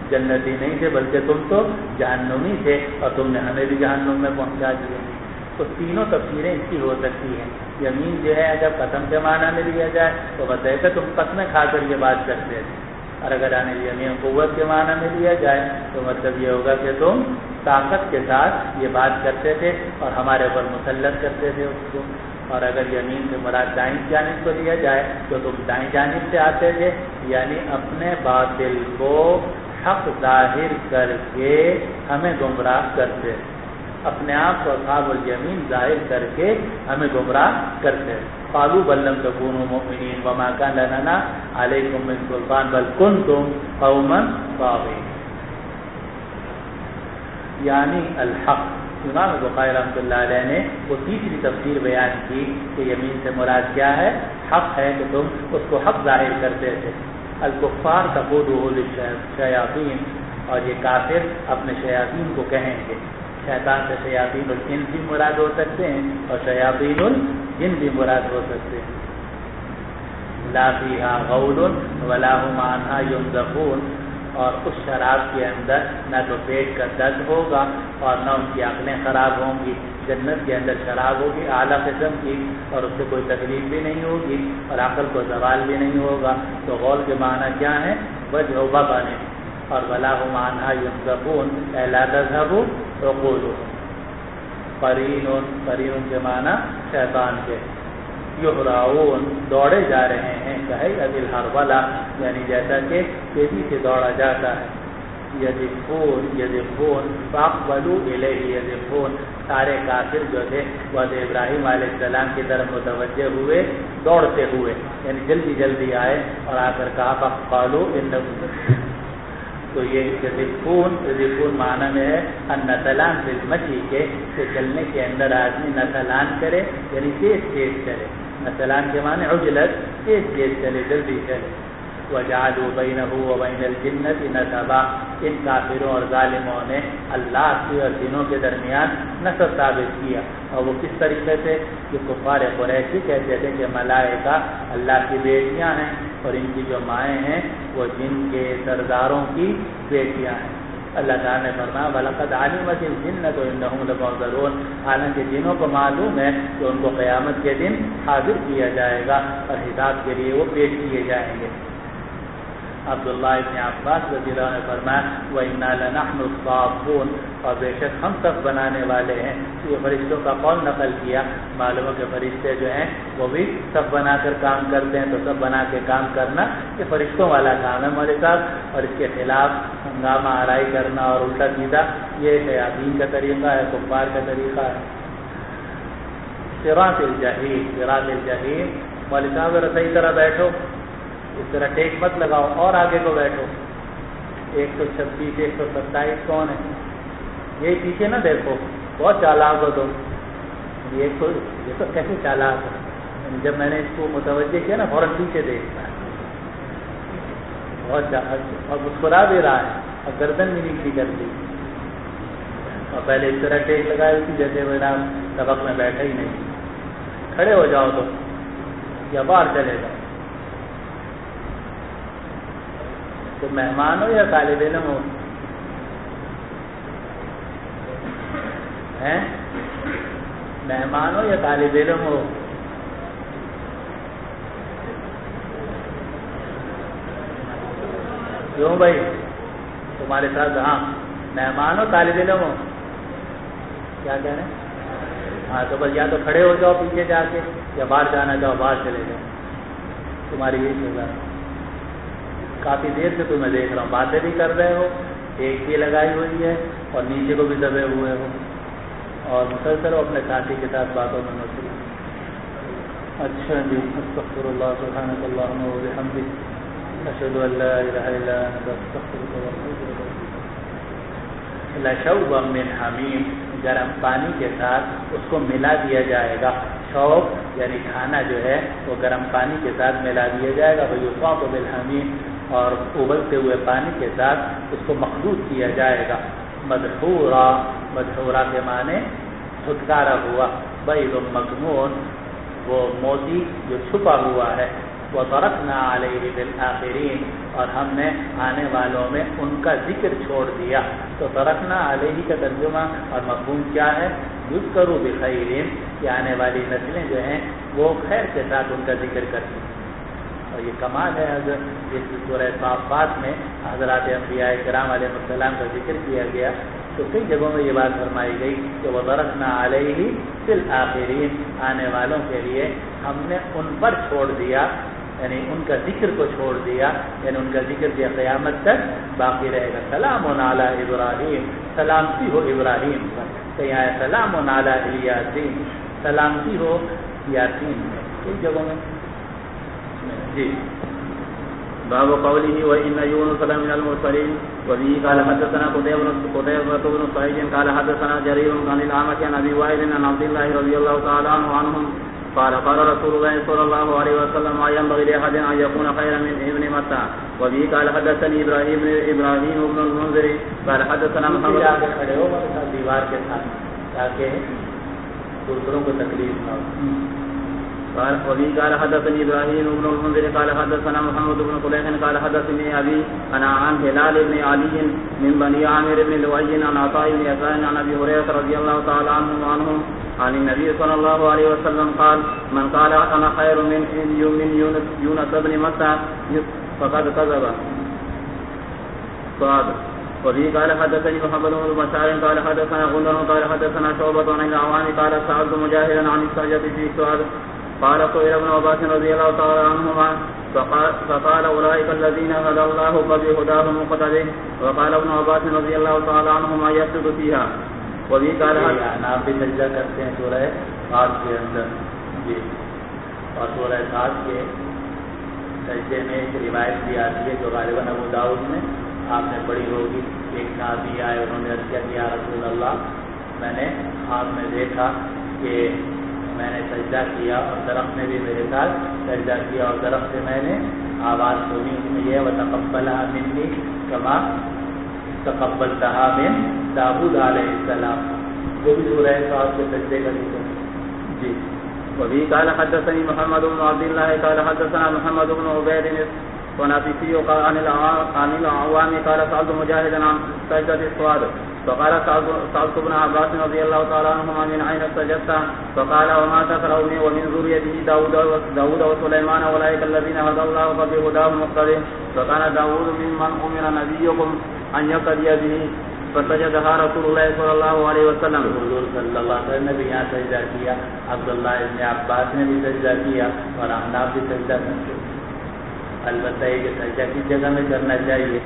جنتی نہیں تھے بلکہ تم تو جہنمی تھے اور تم نے ہمیں بھی جہنم میں پہنچا دیا۔ تو تینوں تفسیریں اس کی ہو سکتی ہیں۔ یمین جو ہے اگر قسم کے معنی میں لیا جائے تو بتائے کہ تم قسمیں کھا کر یہ بات کرتے تھے، اور اگر یمین قوت کے معنی میں لیا جائے تو مطلب یہ ہوگا کہ تم طاقت کے ساتھ یہ بات کرتے تھے اور ہمارے اوپر مسلط کرتے تھے اس کو۔ اور اگر یمین سے مراد دائیں جانب کو لیا جائے تو تم دائیں جانب سے آتے تھے، یعنی اپنے باطل کو حق ظاہر کر کے ہمیں گمراہ کرتے، اپنے آپ کو اصحاب الیمین ظاہر کر کے ہمیں گمراہ کرتے۔ قالوا بل لم تكونوا مؤمنين وما كان لنا عليكم من سلطان بل كنتم قوما طاغين، یعنی الحق۔ امام بخاری رحمۃ اللہ علیہ نے وہ تیسری تفسیر بیان کی کہ یمین سے مراد کیا ہے، حق ہے کہ تم اس کو حق ظاہر کرتے تھے۔ الکفار تقودہ للشیاطین، اور یہ کافر اپنے شیاطین کو کہیں گے، شیطان سے شیاطین الانس بھی مراد ہو سکتے ہیں اور شیاطین الجن بھی مراد ہو سکتے ہیں۔ لا فیہا غول ولا هم عنها ينزفون، اور اس شراب کے اندر نہ تو پیٹ کا درد ہوگا اور نہ ان کی عقلیں خراب ہوں گی۔ جنت کے اندر شراب ہوگی اعلیٰ قسم کی اور اس سے کوئی تکلیف بھی نہیں ہوگی اور عقل کو زوال بھی نہیں ہوگا۔ تو غول کے معنی کیا ہے؟ وجہ و بنے، اور ولا هم عنها ينزفون اے لا تذهب عقولهم۔ قرین کے معنی شیطان کے۔ یہراؤن دوڑے جا رہے ہیں، کہے ابل ہرولہ، یعنی جیسا کہ تیزی سے دوڑا جاتا ہے۔ یذفون فاقبلوا الیہ یذفون، سارے کافر جو تھے وہ ابراہیم علیہ السلام کی طرف متوجہ ہوئے دوڑتے ہوئے، یعنی جلدی جلدی آئے اور آ کر کہا فقالوا انکم، تو یہ یذفون معنی میں ہے النسلان فی المشی کے، چلنے کے اندر آدمی نسلان کرے یعنی تیز تیز چلے، نسلان کے معنی عجلت، تیز تیز چلے، جلدی چلے۔ وجعلوا بینہ وبین الجنۃ نسبا، ان کافروں اور ظالموں نے اللہ کی اور جنوں کے درمیان نسب ثابت کیا، اور وہ کس طریقے سے کہ کفار قریشی کہتے تھے کہ ملائکہ اللہ کی بیٹیاں ہیں اور ان کی جو مائیں ہیں وہ جن کے سرداروں کی بیٹیاں ہیں۔ اللہ تعالیٰ نے فرمایا وَلَقَدْ عَلِمَتِ الْجِنَّةُ إِنَّهُمْ لَمُحْضَرُونَ، حالانکہ جنوں کو معلوم ہے کہ ان کو قیامت کے دن حاضر کیا جائے گا اور حساب کے لیے وہ پیش کیے جائیں گے۔ عبداللہ ابن عباس رضی اللہ عنہ نے فرمایا وَإِنَّا لَنَحْنُ الصَّافُونَ، اور بے شک ہم سب بنانے والے ہیں۔ یہ فرشتوں کا قول نقل کیا، معلوم ہے کہ فرشتے جو ہیں وہ بھی سب بنا کر کام کرتے ہیں، تو سب بنا کے کام کرنا یہ فرشتوں والا کام ہے مولوی صاحب، اور اس کے خلاف ہنگامہ آرائی کرنا اور الٹا سیدھا یہ شیاطین کا طریقہ ہے، کفار کا طریقہ ہے۔ صراط الجحیم، مولوی صاحب ذرا صحیح طرح بیٹھو، اس طرح ٹیک مت لگاؤ اور آگے کو بیٹھو۔ 126 127 کون ہے؟ یہی پیچھے نہ دیکھو، بہت چالاک ہو تم۔ یہ تو کیسے چالاک ہے؟ جب میں نے اس کو متوجہ کیا نا فوراً پیچھے دیکھتا ہے، بہت اور مسکرا بھی رہا ہے اور گردن بھی نیچی کر دی، اور پہلے اس طرح ٹیک لگائی تھی جیسے میرا سبق میں بیٹھا ہی نہیں۔ کھڑے ہو جاؤ تم یا باہر چلے جاؤ۔ تو مہمان ہو یا طالب علم ہو؟ مہمان ہو یا طالب علم ہو؟ کیوں بھائی تمہارے ساتھ؟ ہاں مہمان ہو طالب علم ہو؟ کیا کہہ رہے ہیں؟ ہاں تو بس یا تو کھڑے ہو جاؤ پیچھے جا کے، یا باہر جانا جاؤ باہر چلے جاؤ، تمہاری یہی سزا ہے۔ کافی دیر سے تمہیں دیکھ رہا ہوں، باتیں بھی کر رہے ہو، ایک بھی لگائی ہوئی ہے اور نیچے کو بھی دبے ہوئے ہو، اور مسلسل اپنے ساتھی کے ساتھ باتوں میں مصروف۔ اچھا جی، استغفر اللہ سبحانک اللہم و بحمدک، اشہد ان لا الہ الا انت، استغفرک و اتوب الیک۔ لشوبا من حمیم، گرم پانی کے ساتھ اس کو ملا دیا جائے گا۔ شوب یعنی کھانا جو ہے وہ گرم پانی کے ساتھ ملا دیا جائے گا۔ ویصاب بالحمیم، اور ابلتے ہوئے پانی کے ساتھ اس کو مخلوط کیا جائے گا۔ مدحورا کے معنی دھتکارا ہوا۔ بید مکنون، وہ موتی جو چھپا ہوا ہے۔ وَتَرَكْنَا عَلَيْهِ بِالْآخِرِينَ اور ہم نے آنے والوں میں ان کا ذکر چھوڑ دیا. تو ترکنا علیہ کا ترجمہ اور مفہوم کیا ہے؟ یذکروا بخیر کہ آنے والی نسلیں جو ہیں وہ خیر کے ساتھ ان کا ذکر کرتی ہیں. اور یہ کمال ہے حضرت اس سورہ صافات میں حضرات انبیاء کرام علیہ السلام کا ذکر کیا گیا تو کئی جگہوں میں یہ بات فرمائی گئی کہ وَتَرَكْنَا عَلَيْهِ فِي الْآخِرِينَ آنے والوں کے لیے ہم نے ان پر چھوڑ دیا یعنی ان کا ذکر کو چھوڑ دیا یعنی ان کا ذکر جو قیامت تک باقی رہے گا. سلام علی ابراہیم سلامتی ہو ابراہیم پر. تو یہاں سلام علی الیاسین سلامتی ہو یاسین کئی جگہوں میں. جی باب قوله وإن يونس لمن المرسلين وبه قال حدثنا قتيبة بن سعيد قال حدثنا جرير عن الأعمش عن أبي وائل عن عبد الله رضي الله تعالى عنهم قال قال رسول الله صلى الله عليه وسلم ما ينبغي لأحد أن يكون خيرا من ابن متى. وبه قال حدثني إبراهيم بن المنذر قال حدثنا محمد کھڑے ہو دیوار کے ساتھ تاکہ دوسروں کو تکلیف نہ ہو. وبه قال حدثني إبراهيم بن المنذر قال حدثنا محمد بن قليح قال حدثني أبي أنا عن هلال بن علي من بني عامر بن لؤي عن عطاء بن يسار عن أبي هريرة رضي الله تعالى عنهم عن النبي صلى الله عليه وسلم قال من قال أنا خير من يونس بن متى فقد كذب. وبه قال حدثني محمد بن بشار قال حدثنا غندر قال حدثنا شعبة عن العوام قال سألت مجاهدا عن السجدة في سؤال قال سئل ابن عباس رضي الله تعالى عنهما فقال أولئك الذين هدى الله فبهداه مقتده. وقال ابن عباس رضي الله تعالى عنهما يسجد فيها. وبه قال آپ بھی سجدہ کرتے ہیں سورہ خاص کے اندر جی. اور سورہ خاص کے سجدے میں ایک روایت بھی آتی ہے جو غالباً ابو داؤد میں آپ نے پڑھی ہوگی. ایک صحابی آئے انہوں نے عرض کیا کہ یا رسول اللہ میں نے آپ میں دیکھا کہ میں نے سجدہ کیا اور درخت نے بھی میرے ساتھ سجدہ کیا اور درخت سے میں نے آواز سنی اس میں یہ وَتَقَبَّلَهَا مِنِّي كَمَا تَقَبَّلْتَهَا مِن داؤد علیہ السلام. وہ بھی سورہ خاص کے سجدے کا ذکر جی. وبه قال حدثني محمد بن عبد الله قال حدثنا محمد بن عبيد ونافسي قال عن العوام قال سألت مجاهدا عن سجدة الصواب فقال سألت ابن عباس رضي الله تعالى عنهما من أين سجدت فقال وما تقرأ ومن ذريته داود وسليمان أولئك الذين هدى الله فبهداه مقتده. فكان داود ممن أمر نبيكم أن يقتدي به فسجدها رسول الله صلى الله عليه وسلم. حضور صلی اللہ علیہ وسلم نے بھی یہاں سجدہ کیا. عبداللہ ابن عباس نے بھی سجدہ کیا اور احناف بھی سجدہ کرتے. البتہ یہ کہ سجدہ کس جگہ میں کرنا چاہیے.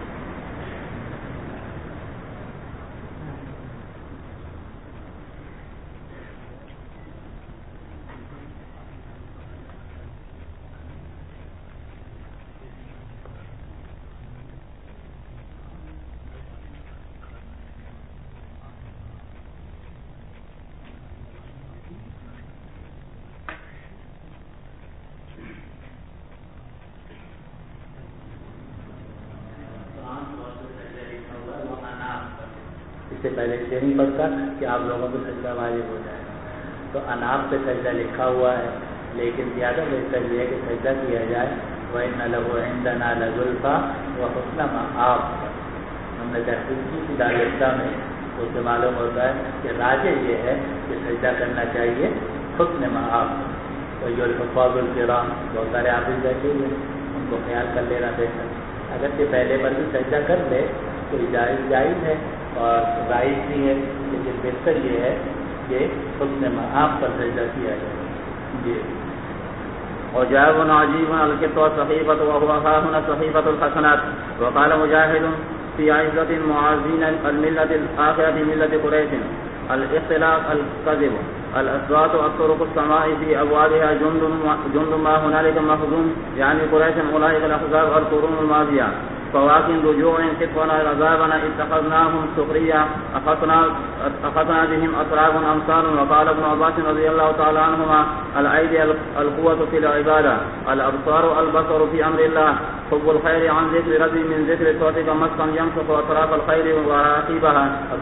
اس سے پہلے یہ نہیں پڑھتا کہ آپ لوگوں کو سجدہ واجب ہو جائے. تو اناپ پہ سجدہ لکھا ہوا ہے لیکن زیادہ بہتر یہ ہے کہ سجدہ کیا جائے. وَإِنَّ لَهُ عِندَنَا لَزُلْفَىٰ وَحُسْنَ مَآبٍ. ہم نے تحقیق کی دارالفتہ میں اس سے معلوم ہوتا ہے کہ راجع یہ ہے کہ سجدہ کرنا چاہیے حسن مآب. تو یہ الفاظ الکرام بہت سارے حافظ بیٹھے ہوئے ان کو خیال کر لینا بہتر. اگر کہ پہلے پر بھی سجدہ کر لے تو جائز ہے اور رائج بھی ہے لیکن بہتر یہ ہے کہ حسن مآب پر سجدہ کیا جائے. جی. وجاب عجيب الكتاب صحيفة وهو ها هنا صحيفة الحسنات. وقال مجاهد في عزة المعازين الملة الآخرة ملة قريش الاختلاف الكذب الأصوات الطرق السماء في أبوابها جند ما هنالك مخزون يعني قريش أولئك الأحزاب القرون الماضية. فواكن رجوع كتفنا عذابنا اتخذناهم سخريا أخذنا بهم أطراف أمثال. وقال ابن عباس رضي الله تعالى عنهما الأيدي القوة في العبادة الأبصار البصر في أمر الله حب الخير عن ذكر ربي من ذكر صوتك مسكا يمسك أطراف الخير وراقبها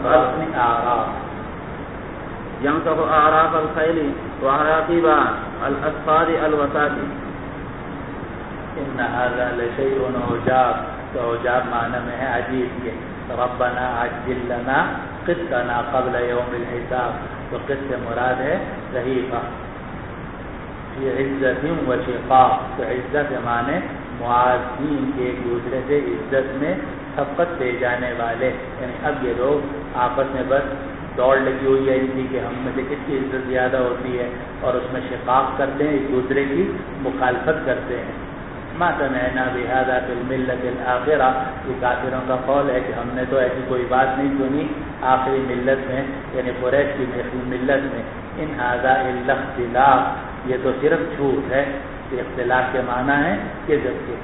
يمسك أعراف الخيل وراقبها الأسفار الوساطي. ان ھذا لشیء عجاب، تو عجاب معنی میں ہے عجیب کے. ربنا عجل لنا قسطنا قبل یوم الحساب، تو قسط مراد ہے صحیفہ. یہ عزت و شقاق، تو عزت معنی معاذین کے ایک دوسرے سے عزت میں سبقت لے جانے والے. یعنی اب یہ لوگ آپس میں بس دوڑ لگی ہوئی ہے ان کی کہ ہم میں سے کس کی عزت زیادہ ہوتی ہے، اور اس میں شقاق کرتے ہیں، ایک دوسرے کی مخالفت کرتے ہیں. ما سمعنا بهذا في الملة الآخرة، یہ کافروں کا قول ہے کہ ہم نے تو ایسی کوئی بات نہیں سنی آخری ملت میں، یعنی قریش کی ملت میں. ان ھذا الا اختلاف، یہ تو صرف جھوٹ ہے. اختلاف کے معنی ہے کذب کے.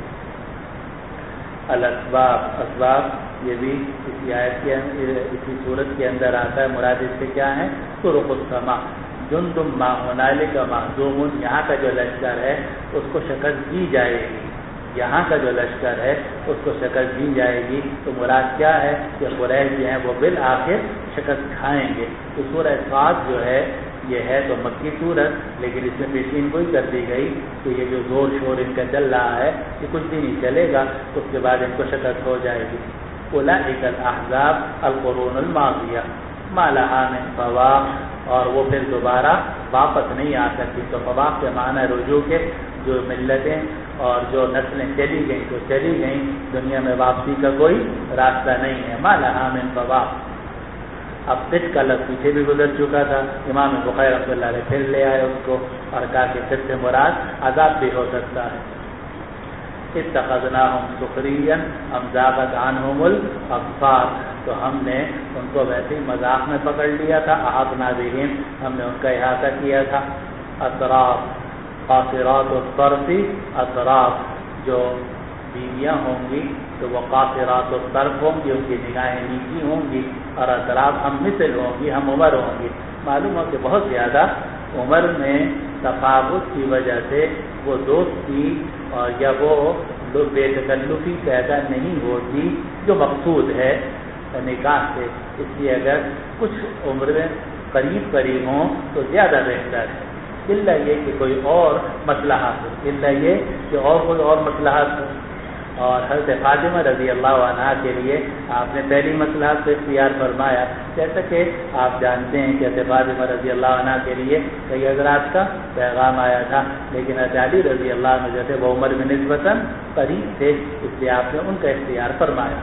الاسباب، اسباب یہ بھی اسی آیت کے اسی صورت کے اندر آتا ہے. مراد اس سے کیا ہے؟ طرق السماء جندم ما هنالک مهزوم، یہاں کا جو لشکر ہے اس کو شکست دی جائے گی. یہاں کا جو لشکر ہے اس کو شکست دی جائے گی. تو مراد کیا ہے کہ قریش جو ہیں وہ بالآخر شکست کھائیں گے. تو سورہ صاد جو ہے یہ ہے تو مکی صورت، لیکن اس میں پیشین گوئی کر دی گئی کہ یہ جو زور شور ان کا چل رہا ہے یہ کچھ دن ہی چلے گا، اس کے بعد ان کو شکست ہو جائے گی. اولئک الاحزاب القرون الماضیہ ما لها من فواق، اور وہ پھر دوبارہ واپس نہیں آ سکتی. تو فواق کے معنی رجوع کے، جو ملتیں اور جو نسلیں چلی گئیں تو چلی گئیں، دنیا میں واپسی کا کوئی راستہ نہیں ہے. ما لها من فواق. اب پھر کا لفظ پیچھے بھی گزر چکا تھا، امام بخاری رحمۃ اللہ علیہ پھر لے آئے اس کو اور کہا کہ پھر سے مراد عذاب بھی ہو سکتا ہے. اتخذناہم سخریا ام زاغت عنہم الابصار، تو ہم نے ان کو ویسے ہی مذاق میں پکڑ لیا تھا. احاطنا بہم، ہم نے ان کا احاطہ کیا تھا. اطراف، قاصرات الطرف، اطراف جو بیویاں ہوں گی تو وہ قاصرات الطرف ہوں گی، ان کی نگاہیں نیچی ہوں گی. اور اطراف ہم مثل ہوں گی، ہم عمر ہوں گی. معلوم ہو کہ بہت زیادہ عمر میں تفاوت کی وجہ سے وہ دوستی اور یا وہ بے تکلفی پیدا نہیں ہوتی جو مقصود ہے نکاح سے. اس لیے اگر کچھ عمر میں قریب ہوں تو زیادہ بہتر ہے، الا یہ کہ کوئی اور مصلحت ہو، الا یہ کہ اور کوئی اور مصلحت ہو. اور حضرت فاطمہ رضی اللہ عنہا کے لیے آپ نے پہلی مصلحت کو اختیار فرمایا، جیسا کہ آپ جانتے ہیں کہ حضرت فاطمہ رضی اللہ عنہا کے لیے کئی حضرات کا پیغام آیا تھا، لیکن حضرت علی رضی اللہ عنہ جو تھے وہ عمر میں نسبتاً قریب تھے، اس لیے آپ نے ان کا اختیار فرمایا.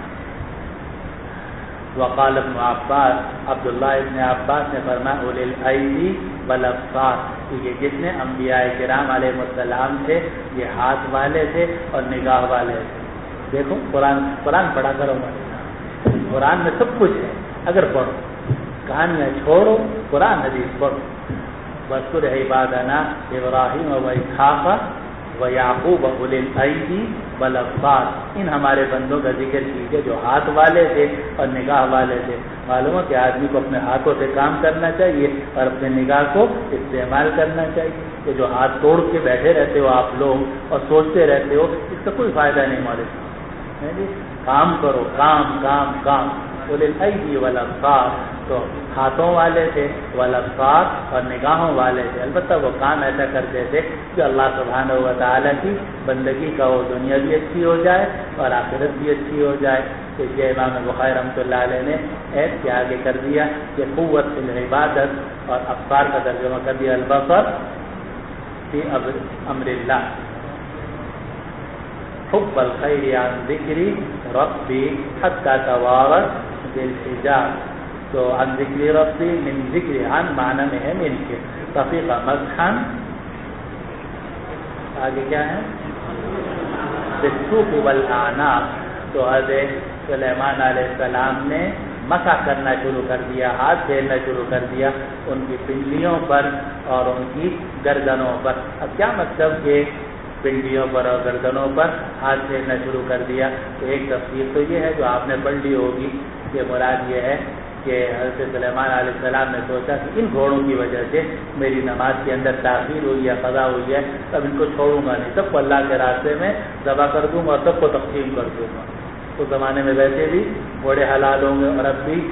وقال ابن عباس، عبداللہ ابن عباس نے فرمایا اولی الایدی والابصار، یہ جتنے انبیاء کرام علیہ السلام تھے یہ ہاتھ والے تھے اور نگاہ والے تھے. دیکھو قرآن پڑھا کرو، قرآن میں سب کچھ ہے. اگر پڑھو، کہانیاں چھوڑو، قرآن حدیث پڑھو. واذکر عبادنا ابراہیم و اسحاق و یعقوب اولی الایدی والابصار، ان ہمارے بندوں کا ذکر کیجیے جو ہاتھ والے تھے اور نگاہ والے تھے. معلوم ہو کہ آدمی کو اپنے ہاتھوں سے کام کرنا چاہیے اور اپنے نگاہ کو استعمال کرنا چاہیے. کہ جو ہاتھ توڑ کے بیٹھے رہتے ہو آپ لوگ اور سوچتے رہتے ہو، اس کا کوئی فائدہ نہیں. مولوی کام کرو، کام کام کام. اولی الایدی والابصار، تو ہاتھوں والے تھے، والابصار اور نگاہوں والے تھے. البتہ وہ کام ایسا کرتے تھے کہ اللہ سبحانہ و تعالیٰ کی بندگی کا وہ دنیا بھی اچھی ہو جائے اور آخرت بھی اچھی ہو جائے. تو یہ امام بخاری رحمۃ اللہ علیہ نے ایس کے آگے کر دیا کہ قوت فی العبادت، اور ابصار کا ترجمہ کر دیا البصر فی امر اللہ. حب الخیر عن ذکری ربی حتی توارت بالحجاب، تو عن ذکر ربی من ذکر عن معنی میں ہے من کے. رفیق مذہن، آگے کیا ہے؟ بالسوق والاعناق، تو حضرت سلیمان علیہ السلام نے مسح کرنا شروع کر دیا، ہاتھ پھیرنا شروع کر دیا ان کی پنڈلیوں پر اور ان کی گردنوں پر. اب کیا مطلب کہ پنڈلیوں پر اور گردنوں پر ہاتھ پھیرنا شروع کر دیا؟ تو ایک تفسیر تو یہ ہے جو آپ نے پڑھ لی ہوگی کہ مراد یہ ہے کہ حضرت سلیمان علیہ السلام نے سوچا کہ ان گھوڑوں کی وجہ سے میری نماز کے اندر تاخیر ہوئی ہے، قضا ہوئی ہے، تب ان کو چھوڑوں گا نہیں، سب کو اللہ کے راستے میں ذبح کر دوں گا اور سب کو تقسیم کر دوں گا. اس زمانے میں ویسے بھی گھوڑے حلال ہوں گے، اور اب بھی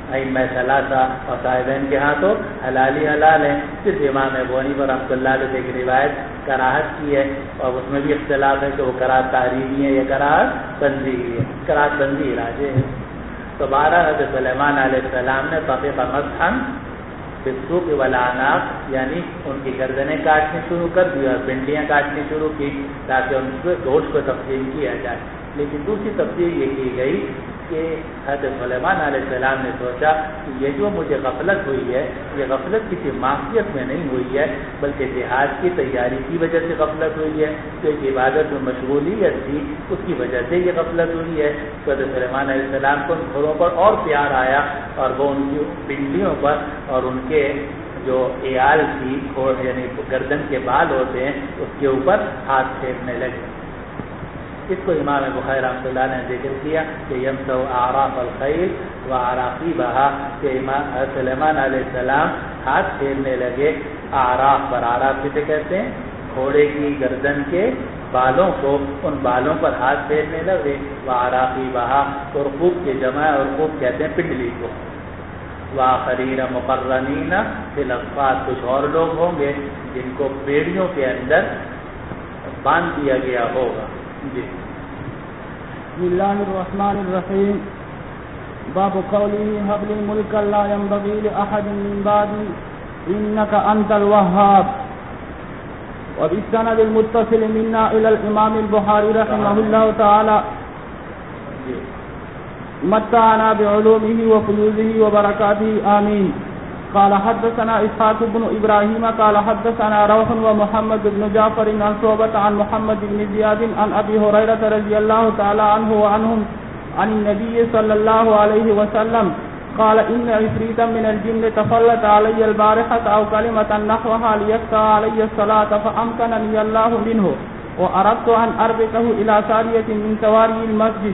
ائمہ ثلاثہ اور صاحبین کے ہاں تو حلال ہی حلال ہے. صرف امام ابو حنیفہ رحمۃ اللہ علیہ ایک روایت کراہت کی ہے اور اس میں بھی اختلاف ہے کہ وہ کراہت تحریمی ہے یا کراہت تنزیہی ہے. کراہت تنزیہی راجح ہے. تو بہرحال حضرت سلیمان علیہ السلام نے طفق مسحا بالسوق والاعناق یعنی ان کی گردنیں کاٹنی شروع کر دی اور پنڈلیاں کاٹنی شروع کی تاکہ ان کے گوشت کو تقسیم کیا جائے. لیکن دوسری تفصیل یہ کی گئی کہ حضرت سلیمان علیہ السلام نے سوچا کہ یہ جو مجھے غفلت ہوئی ہے یہ غفلت کسی معصیت میں نہیں ہوئی ہے بلکہ جہاد کی تیاری کی وجہ سے غفلت ہوئی ہے. تو ایک عبادت میں مشغولیت تھی اس کی وجہ سے یہ غفلت ہوئی ہے. تو حضرت سلیمان علیہ السلام کو ان گھوڑوں پر اور پیار آیا اور وہ ان کی پنڈلیوں پر اور ان کے جو ایال تھی یعنی گردن کے بال ہوتے ہیں اس کے اوپر ہاتھ پھیرنے لگے. اس کو امام بخاری رحمۃ اللہ نے ذکر کیا کہ یمسو اعراف الخیل و عراقیبہا کہ سلیمان علیہ السلام ہاتھ پھیرنے لگے اعراف پر. اعراف کسے کہتے ہیں؟ گھوڑے کی گردن کے بالوں کو, ان بالوں پر ہاتھ پھیرنے لگے. و عراقیبہا عرقوب کے جمع عرقوب کہتے ہیں پنڈلی کو. وآخرین مقرنین فی الاصفاد کچھ اور لوگ ہوں گے جن کو بیڑیوں کے اندر باندھ دیا گیا ہوگا. جی. بسم اللہ الرحمن الرحیم. باب قوله هب لي ملكا لا ينبغي لأحد من بعدي إنك أنت الوهاب. وبالسند المتصل منا إلى الإمام البخاري رحمه الله تعالى متعنا بعلومه وفيوزه وبركاته آمين. قال حدثنا إسحاق بن إبراهيم قال حدثنا روح ومحمد بن جعفر عن شعبة عن محمد بن زياد عن أبي هريرة رضي الله تعالى عنه وعنهم عن النبي صلى الله عليه وسلم قال إن عفريتا من الجن تسلط علي البارحة أو كلمة نحوها ليقطع علي الصلاة فأمكنني الله منه وأردت أن أربطه إلى سارية من سواري المسجد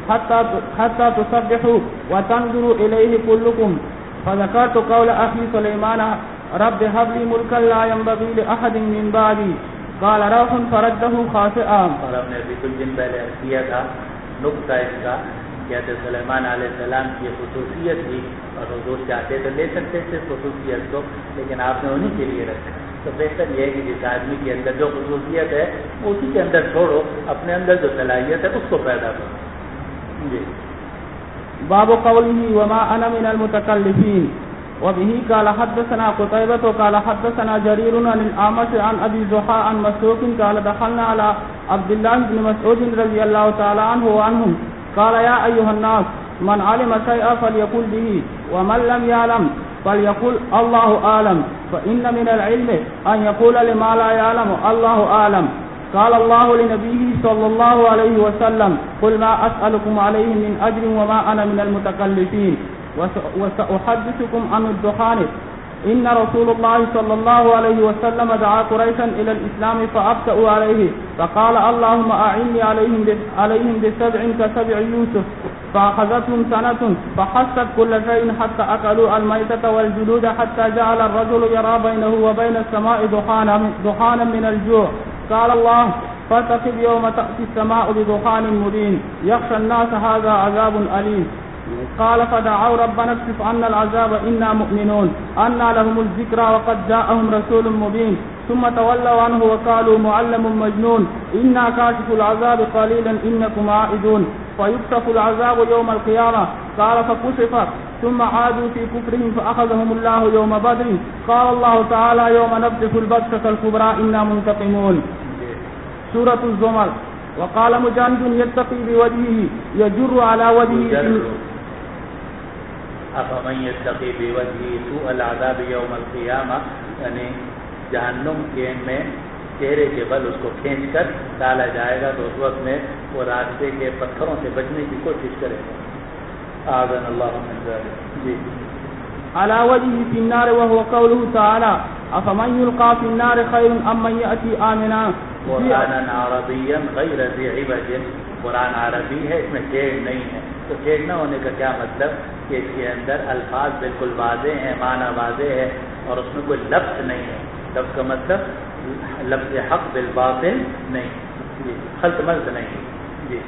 حتى تصبحوا وتنظروا إليه كلكم فذكرت قول أخي سليمان رب هب لي ملكا لا ينبغي لأحد من بعدي قال روح فرده خاسئا. اور ہم نے ابھی کچھ دن پہلے کیا تھا نقطہ اس کا کہ حضرت سلیمان علیہ السلام کی خصوصیت تھی اور حضور چاہتے تو لے سکتے تھے خصوصیت کو لیکن آپ نے انہیں کے لیے رکھا. تو بہتر یہ ہے کہ جس آدمی کے اندر جو خصوصیت ہے اسی کے اندر چھوڑو, اپنے اندر جو صلاحیت ہے اس کو پیدا کرو. جی. باب قوله وما أنا من المتكلفين. وبه قال حدثنا قتيبة قال حدثنا جرير عن الأعمش عن أبي زحى عن مسروق قال دخلنا على عبد الله بن مسعود رضي الله تعالى عنه وعنهم قال يا أيها الناس من علم شيئا فليقل به ومن لم يعلم فليقل الله أعلم فإن من العلم أن يقول لما لا يعلم الله أعلم. قال الله لنبيه صلى الله عليه وسلم قل ما أسألكم عليه من أجر وما أنا من المتكلفين وسأحدثكم عن الدخان. إن رسول الله صلى الله عليه وسلم دعا قريشا إلى الإسلام فأبتأوا عليه فقال اللهم أعني عليهم بسبع كسبع يوسف فأخذتهم سنة فحست كل شيء حتى أكلوا الميتة والجلود حتى جعل الرجل يرى بينه وبين السماء دخانا من الجوع. قال الله فارتقب يوم تأتي السماء بدخان مبين يخشى الناس هذا عذاب أليم. قال فدعوا ربنا اكشف عنا العذاب إنا مؤمنون أنى لهم الذكرى وقد جاءهم رسول مبين ثم تولوا عنه وقالوا معلم مجنون إنا كاشف العذاب قليلا إنكم عائدون فيكشف العذاب يوم القيامة. قال فكشف ثم عادوا في كفرهم فأخذهم الله يوم بدر. قال الله تعالى يوم نبطش البطشة الكبرى إنا منتقمون. سورة الزمر. وقال مجاهد يتقي بوجهه يجر على وجهه افمن يتقي بوجهه سوء العذاب يوم القيامة یعنی جہنم کے میں چہرے کے بل اس کو کھینچ کر ڈالا جائے گا تو اس وقت میں وہ راستے کے پتھروں سے بچنے کی کوشش کرے گا. آذن اللہ من ذلك. جی. على وجهه في النار وهو قوله تعالى افمن يلقى في النار خير ام من يأتي آمنا. قرآن عربيا غير ذي عوج. قرآن عربی ہے اس میں ٹیڑھ نہیں ہے. تو ٹیڑھ نہ ہونے کا کیا مطلب کہ اس کے اندر الفاظ بالکل واضح ہیں, معنی واضح ہے اور اس میں کوئی لفظ نہیں ہے. لفظ کا مطلب لفظ حق بالباطل نہیں, جی خلط ملط نہیں. جی.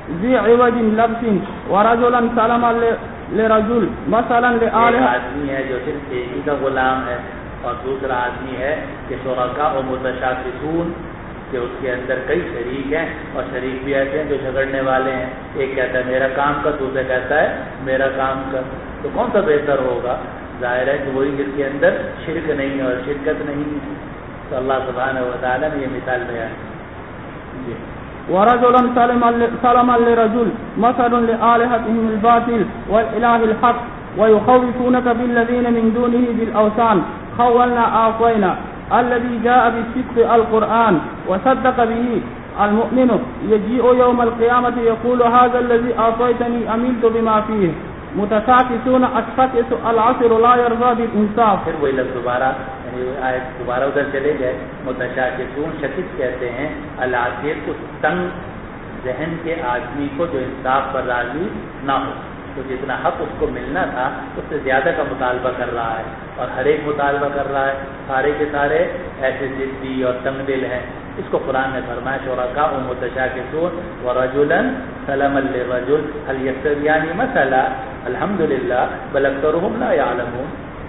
ذي عوج لبس ورجلا سلما لرجل مثلا لآلهة. آدمی ہے جو صرف ایک ہی کا غلام ہے اور دوسرا آدمی ہے کہ شرکاء و متشاکسون کہ اس کے اندر کئی شریک ہیں اور شریک بھی ایسے ہیں جو جھگڑنے والے ہیں. ایک کہتا ہے میرا کام کر, دوسرا کہتا ہے میرا کام کر. تو کون سا بہتر ہوگا؟ ظاہر ہے کہ وہی جس کے اندر شرک نہیں اور شرکت نہیں. تو اللہ سبحانہ و تعالیٰ نے یہ مثال بیان کی. ورجلا سلما لرجل مثل لآلهتهم الباطل والإله الحق ويخوفونك بالذين من دونه بالأوثان خولنا أعطينا الذي جاء بالصدق القرآن وصدق به المؤمن يجيء يوم القيامة يقول هذا الذي أعطيتني عملت بما فيه متشاکسون اشخص العصر لا يرضى بالانصاف. پھر وہی لفظ دوبارہ آیت دوبارہ ادھر چلے گئے. متشاکسون شخص کہتے ہیں العصر اس تنگ ذہن کے آدمی کو جو انصاف پر راضی نہ ہو. تو جتنا حق اس کو ملنا تھا اس سے زیادہ کا مطالبہ کر رہا ہے اور ہر ایک مطالبہ کر رہا ہے. سارے کے سارے ایسے ضدی اور تنگ دل ہیں. اس کو قرآن نے فرمایا شرکاء و متشاکسون ورجلا سلما لرجل هل يستويان مثلا الحمدللہ بل اکثرهم لا يعلمون.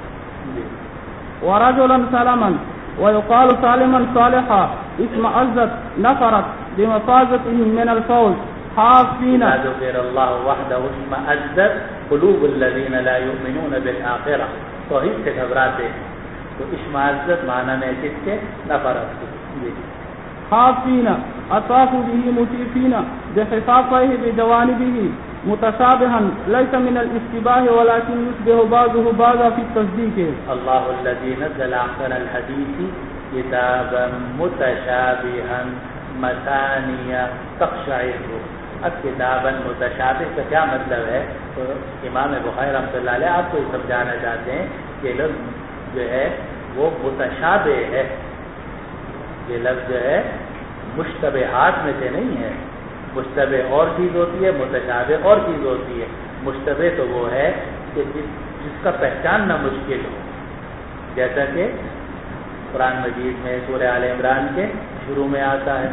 ورجلا سلما ويقال سالما صالحا اسم عزت نفرت بمفازته من الفوز حافظين ذكر الله وحده اسم عزت قلوب الذين لا يؤمنون بالآخرة. توحید سے گھبراتے ہیں. تو اسم عزت معنی میں کس کے؟ نفرت کے. حافظين اطافوا به مطيفين بحفاظه بجوانبه متشابها ليس من الاشتباه ولكن يشبه بعضه بعضا في التصديق. الله الذي نزل احسن الحديث كتابا متشابها مثانيا تقشعر. اب کتابا متشابہ کا کیا مطلب ہے؟ تو امام بخاری رحمۃ اللہ علیہ آپ کو یہ سمجھانا چاہتے ہیں کہ لفظ جو ہے وہ متشابہ ہے. یہ لفظ جو ہے مشتبہات میں سے نہیں ہے. مشتبہ اور چیز ہوتی ہے, متشابہ اور چیز ہوتی ہے. مشتبہ تو وہ ہے کہ جس کا پہچاننا مشکل ہو, جیسا کہ قرآن مجید میں سورہ آل عمران کے شروع میں آتا ہے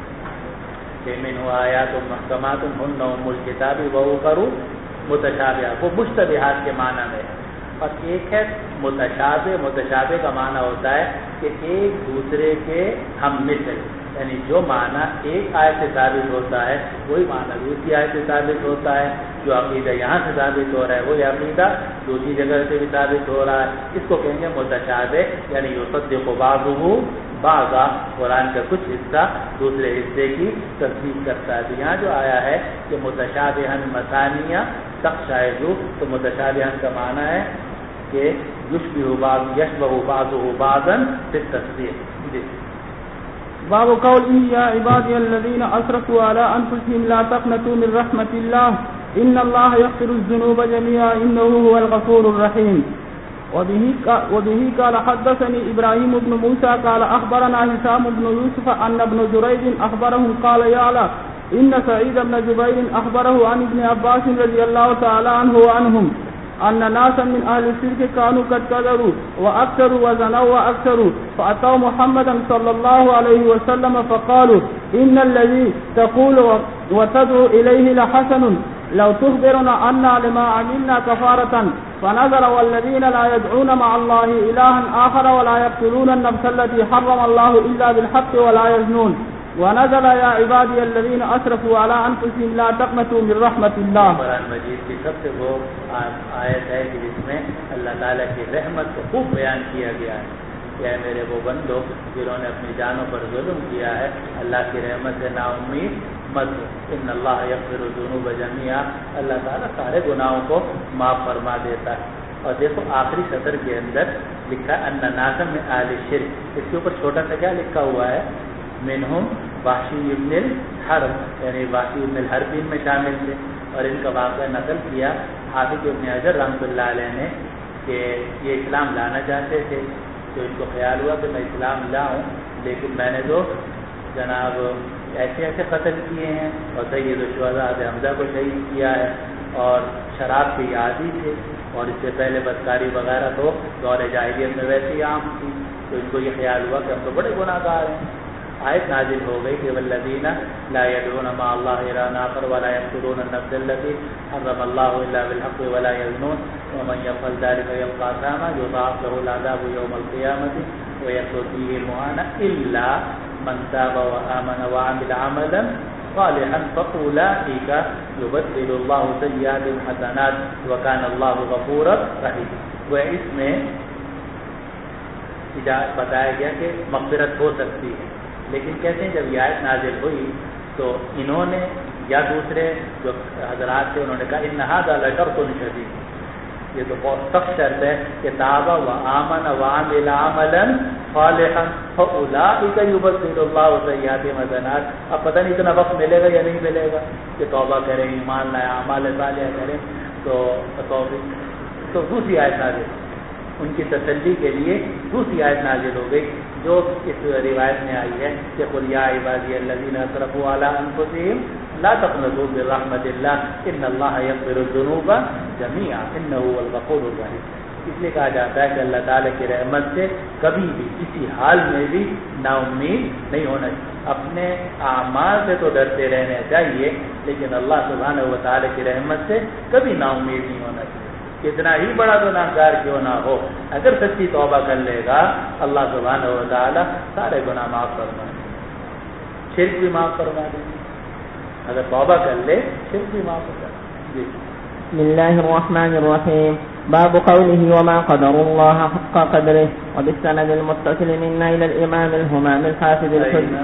کہ منہ آیات محکمات ہن ام الکتاب وأخر متشابہات. وہ مشتبہات کے معنی میں ہے. اور ایک ہے متشابہ. متشابہ کا معنی ہوتا ہے کہ ایک دوسرے کے ہم مثل, یعنی جو معنی ایک آیت سے ثابت ہوتا ہے وہی معنی دوسری آیت سے ثابت ہوتا ہے. جو عقیدہ یہاں سے ثابت ہو رہا ہے وہی عقیدہ دوسری جگہ سے بھی ثابت ہو رہا ہے. اس کو کہیں گے متشابہ, یعنی یصدق بعضہ بعضا. قرآن کا کچھ حصہ دوسرے حصے کی تصدیق کرتا ہے. تو یہاں جو آیا ہے کہ متشابہا مثانیہ تقشعر, تو متشابہا کا معنی ہے کہ یشبہ بعضہ بعضا فی التصدیق. باب قوله يا عبادي الذين اسرفوا على انفسهم لا تقنطوا من رحمة الله ان الله يغفر الذنوب جميعا انه هو الغفور الرحيم. وبه قال حدثني ابراهيم بن موسى قال اخبرنا هشام بن يوسف ان ابن جريج اخبرهم قال يعلى ان سعيد بن جبير اخبره عن ابن عباس رضي الله تعالى عنه وعنهم ان ناسا من اهل الشرك كانوا قد كذبوا واكثروا وزنوا واكثروا فاتوا محمدا صلى الله عليه وسلم فقالوا ان الذي تقول وتدعو اليه لحسن لو تخبرنا ان لما عملنا كفارة. فنظر والذين لا يدعون مع الله الها اخر ولا يقتلون النفس التي حرم الله الا بالحق ولا يزنون. ونزل يا عبادي الذين اسرفوا على انفسهم لا تقنطوا من رحمة الله. قرآن مجید کی سب سے وہ آیت ہے کہ جس میں اللہ تعالیٰ کی رحمت کو خوب بیان کیا گیا ہے. کہ میرے وہ بندو جنہوں نے اپنی جانوں پر ظلم کیا ہے, اللہ کی رحمت سے نا امید مت ہو. ان اللہ یغفر الذنوب جميعا, اللہ تعالیٰ سارے گناہوں کو معاف فرما دیتا ہے. اور دیکھو آخری سطر کے اندر لکھا ان ناسا من اہل الشرک. اس کے اوپر چھوٹا سا کیا لکھا ہوا ہے؟ منہم وحشی ابن الحرب, یعنی وحشی ابن الحرب ان میں شامل تھے. اور ان کا واقعہ نقل کیا حافظ ابن حجر رحمۃ اللہ علیہ نے کہ یہ اسلام لانا چاہتے تھے. تو ان کو خیال ہوا کہ میں اسلام لاؤں, لیکن میں نے تو جناب ایسے ایسے قتل کیے ہیں اور سید الشہداء حمزہ کو شہید کیا ہے, اور شراب کے عادی تھے, اور اس سے پہلے بدکاری وغیرہ تو دور جاہلیت میں ویسے ہی عام تھی. تو ان کو یہ خیال ہوا کہ ہم تو بڑے گناہ گار ہیں, آیت نازل ہو گئی کہ والذین لا يدعون مع الله إلها آخر ولا يقتلون النفس التي حرم الله إلا بالحق ولا يزنون ومن يفعل ذلك يلقى أثاما يضاعف له العذاب يوم القيامة ويخلد فيه مهانا إلا من تاب وآمن وعمل عملا صالحا فأولئك يبدل الله سيئاتهم حسنات وكان الله غفورا رحيما. وہ اس میں بتایا گیا کہ مغفرت ہو سکتی ہے، لیکن کہتے ہیں جب یہ آیت نازل ہوئی تو انہوں نے یا دوسرے جو حضرات تھے انہوں نے کہا ان هذا لشرط شدید، یہ تو بہت سخت شرط ہے کہ تاب وآمن وعمل عملا صالحا فاولئک یبدل اللہ سیئاتہم حسنات. اب پتہ نہیں اتنا وقت ملے گا یا نہیں ملے گا کہ توبہ کریں، ایمان لائیں، اعمال صالحہ کریں تو دوسری آیت نازل، ان کی تسلی کے لیے دوسری آیت نازل ہو گئی جو اس روایت میں آئی ہے کہ قل یا عبادی الذین اسرفوا علی انفسہم لا تقنطوا من رحمت اللہ ان اللہ یغفر الذنوب جميعا انہ هو الغفور الرحیم. اس لیے کہا جاتا ہے کہ اللہ تعالیٰ کی رحمت سے کبھی بھی کسی حال میں بھی نا امید نہیں ہونا چاہیے. اپنے اعمال سے تو ڈرتے رہنا چاہیے لیکن اللہ سبحانہ و تعالیٰ کی رحمت سے کبھی نا امید نہیں ہونا چاہیے. کتنا ہی بڑا گناہگار کیوں نہ ہو، اگر سچی توبہ کر لے گا اللہ سبحانہ و تعالیٰ سارے گناہ معاف فرما دیں، شرک بھی معاف فرما دیں. اگر توبہ کر لے شرک بھی معاف کر دیں. بسم اللہ الرحمن الرحیم. باب قوله وما قدر الله حق قدره وبالسند المتصل منا الى الامام الهمام الحافظ الحجة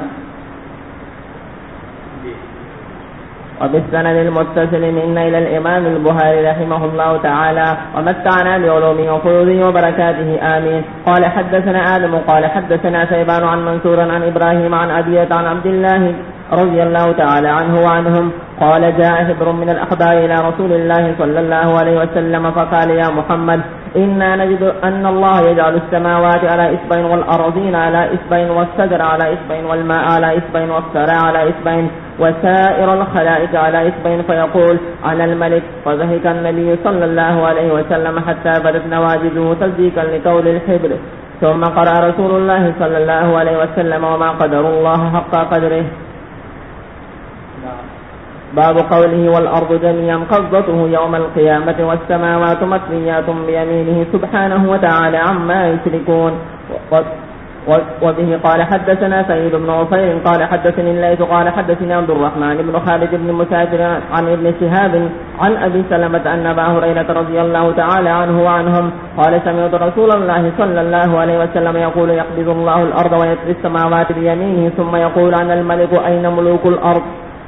وبالسند المتصل منا إلى الإمام البخاري رحمه الله تعالى ومتعنا بعلومه وفروضه وبركاته آمين. قال حدثنا آدم قال حدثنا شيبان عن منصور عن إبراهيم عن أبية عن عبد الله رضي الله تعالى عنه وعنهم قال جاء حبر من الأخبار إلى رسول الله صلى الله عليه وسلم فقال يا محمد إنا نجد أن الله يجعل السماوات على إسبين والأرضين على إسبين والشجر على إسبين والماء على إسبين والثرى على إسبين وسائر الخلائق على إسبين فيقول أنا الملك. فضحك النبي صلى الله عليه وسلم حتى بدت نواجذه تصديقا لقول الحبر. ثم قرأ رسول الله صلى الله عليه وسلم وما قدر الله حق قدره. باب قوله والأرض جميعا قبضته يوم القيامة والسماوات مطويات بيمينه سبحانه وتعالى عما يشركون. وبه قال حدثنا سعيد بن عفير قال حدثني الليث قال حدثني عبد الرحمن بن خالد بن مسافر عن ابن شهاب عن أبي سلمة أن أبا هريرة رضي الله تعالى عنه وعنهم قال سمعت رسول الله صلى الله عليه وسلم يقول يقبض الله الأرض ويطوي السماوات بيمينه ثم يقول أنا الملك أين ملوك الأرض.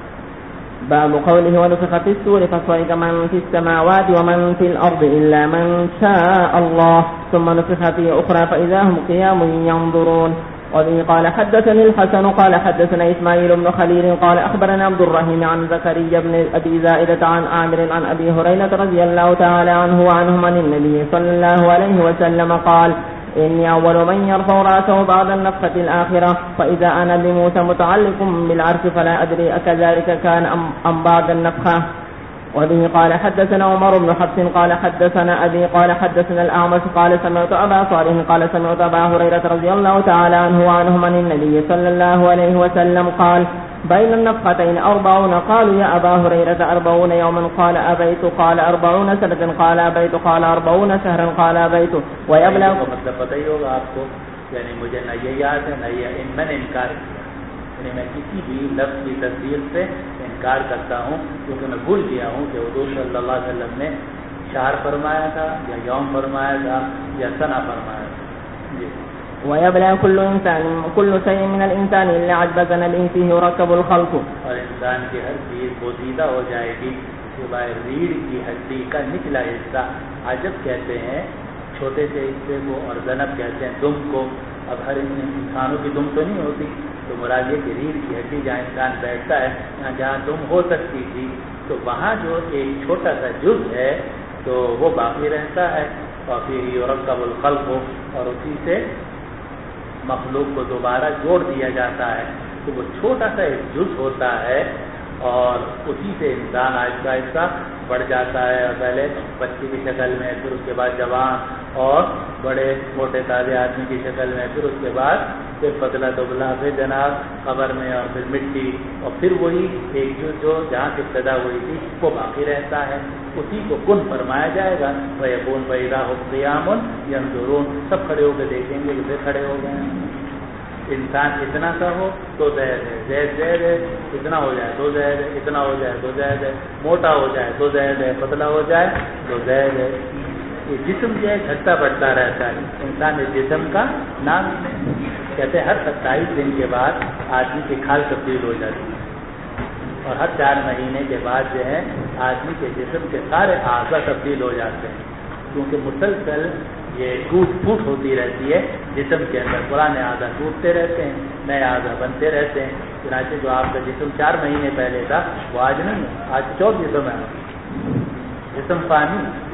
باب قوله ونفخ في السور فصعق من في السماوات ومن في الأرض إلا من شاء الله ثم نفخ في أخرى فإذا هم قيام ينظرون. وبه قال حدثني الحسن قال حدثنا إسماعيل بن خليل قال أخبرنا عبد الرحيم عن زكريا بن أبي زائدة عن عامر عن أبي هريرة رضي الله تعالى عنه وعنهم عن النبي صلى الله عليه وسلم قال إني أول من يرفع رأسه بعد النفخة الآخرة فإذا أنا بموسى متعلق بالعرش فلا أدري أكذلك كان أم بعد النفخة. وبه قال حدثنا عمر بن حفص قال حدثنا أبي قال حدثنا الأعمش قال سمعت أبا صالح قال سمعت أبا هريرة رضي الله تعالى عنه وعنهم عن النبي صلى الله عليه وسلم قال بين النفختين 40 قالوا يا أبا هريرة 40 يوما قال أبيت قال 40 سنة قال أبيت قال 40 شهرا قال أبيت. ويبلغ مطلب پتہ ہی ہوگا آپ کو، یعنی مجھے نہ یہ یاد ہے نہ یہ میں نے انکار کیا، یعنی میں کسی بھی لفظ کی تصدیق سے انکار کرتا ہوں کیونکہ میں بھول گیا ہوں کہ حضور صلی اللہ علیہ وسلم نے شہر فرمایا تھا یا یوم فرمایا تھا یا سنہ فرمایا تھا. جی. ويبلى كل شيء من الإنسان إلا عجبة نبيه فيه يركب الخلق. اور انسان کی ہر چیز بوسیدہ ہو جائے گی سوائے ریڑھ کی ہڈی کا نچلا حصہ. عجب کہتے ہیں چھوٹے سے حصے کو اور ذنب کہتے ہیں دم کو. اب ہر انسانوں کی دم تو نہیں ہوتی، تو مراد یہ کہ ریڑھ کی ہڈی جہاں انسان بیٹھتا ہے جہاں دم ہو سکتی تھی تو وہاں جو ایک چھوٹا سا جز ہے تو وہ باقی رہتا ہے. اور پھر یرکب الخلق اور اسی سے مخلوق کو دوبارہ جوڑ دیا جاتا ہے. تو وہ چھوٹا سا ایک جز ہوتا ہے اور اسی سے انسان آہستہ آہستہ بڑھ جاتا ہے. پہلے بچے کی شکل میں، پھر اس کے بعد جوان اور بڑے موٹے تازے آدمی کی شکل میں، پھر اس کے بعد پھر پتلا دبلا، پھر جناب قبر میں، اور پھر مٹی، اور پھر وہی ایک جو جہاں سے پیدا ہوئی تھی وہ باقی رہتا ہے، اسی کو کن فرمایا جائے گا۔ وَيَكُونُ فَإِذَا هُمْ قِيَامٌ يَنظُرُونَ، سب کھڑے ہو کے دیکھیں گے کہ پھر کھڑے ہو گئے ہیں۔ انسان اتنا سا ہو تو زید ہے، زید ہے، اتنا ہو جائے تو زید ہے، اتنا ہو جائے تو زید ہے، موٹا ہو جائے تو زید ہے، پتلا ہو جائے تو زید ہے۔ یہ جسم جو ہے گھٹتا بڑھتا رہتا ہے، انسان اس جسم کا نام کہتے ہیں۔ ہر 27 دن کے بعد آدمی کی کھال تبدیل ہو جاتی ہے، اور ہر 4 مہینے کے بعد جو ہے آدمی کے جسم کے سارے اعضاء تبدیل ہو جاتے ہیں، کیونکہ مسلسل یہ ٹوٹ پھوٹ ہوتی رہتی ہے جسم کے اندر، پرانے اعضاء ٹوٹتے رہتے ہیں، نئے اعضاء بنتے رہتے ہیں۔ چنانچہ جو آپ کا جسم 4 مہینے پہلے تھا وہ آج نہیں ہے، آج 4 جسم ہے، جسم فانی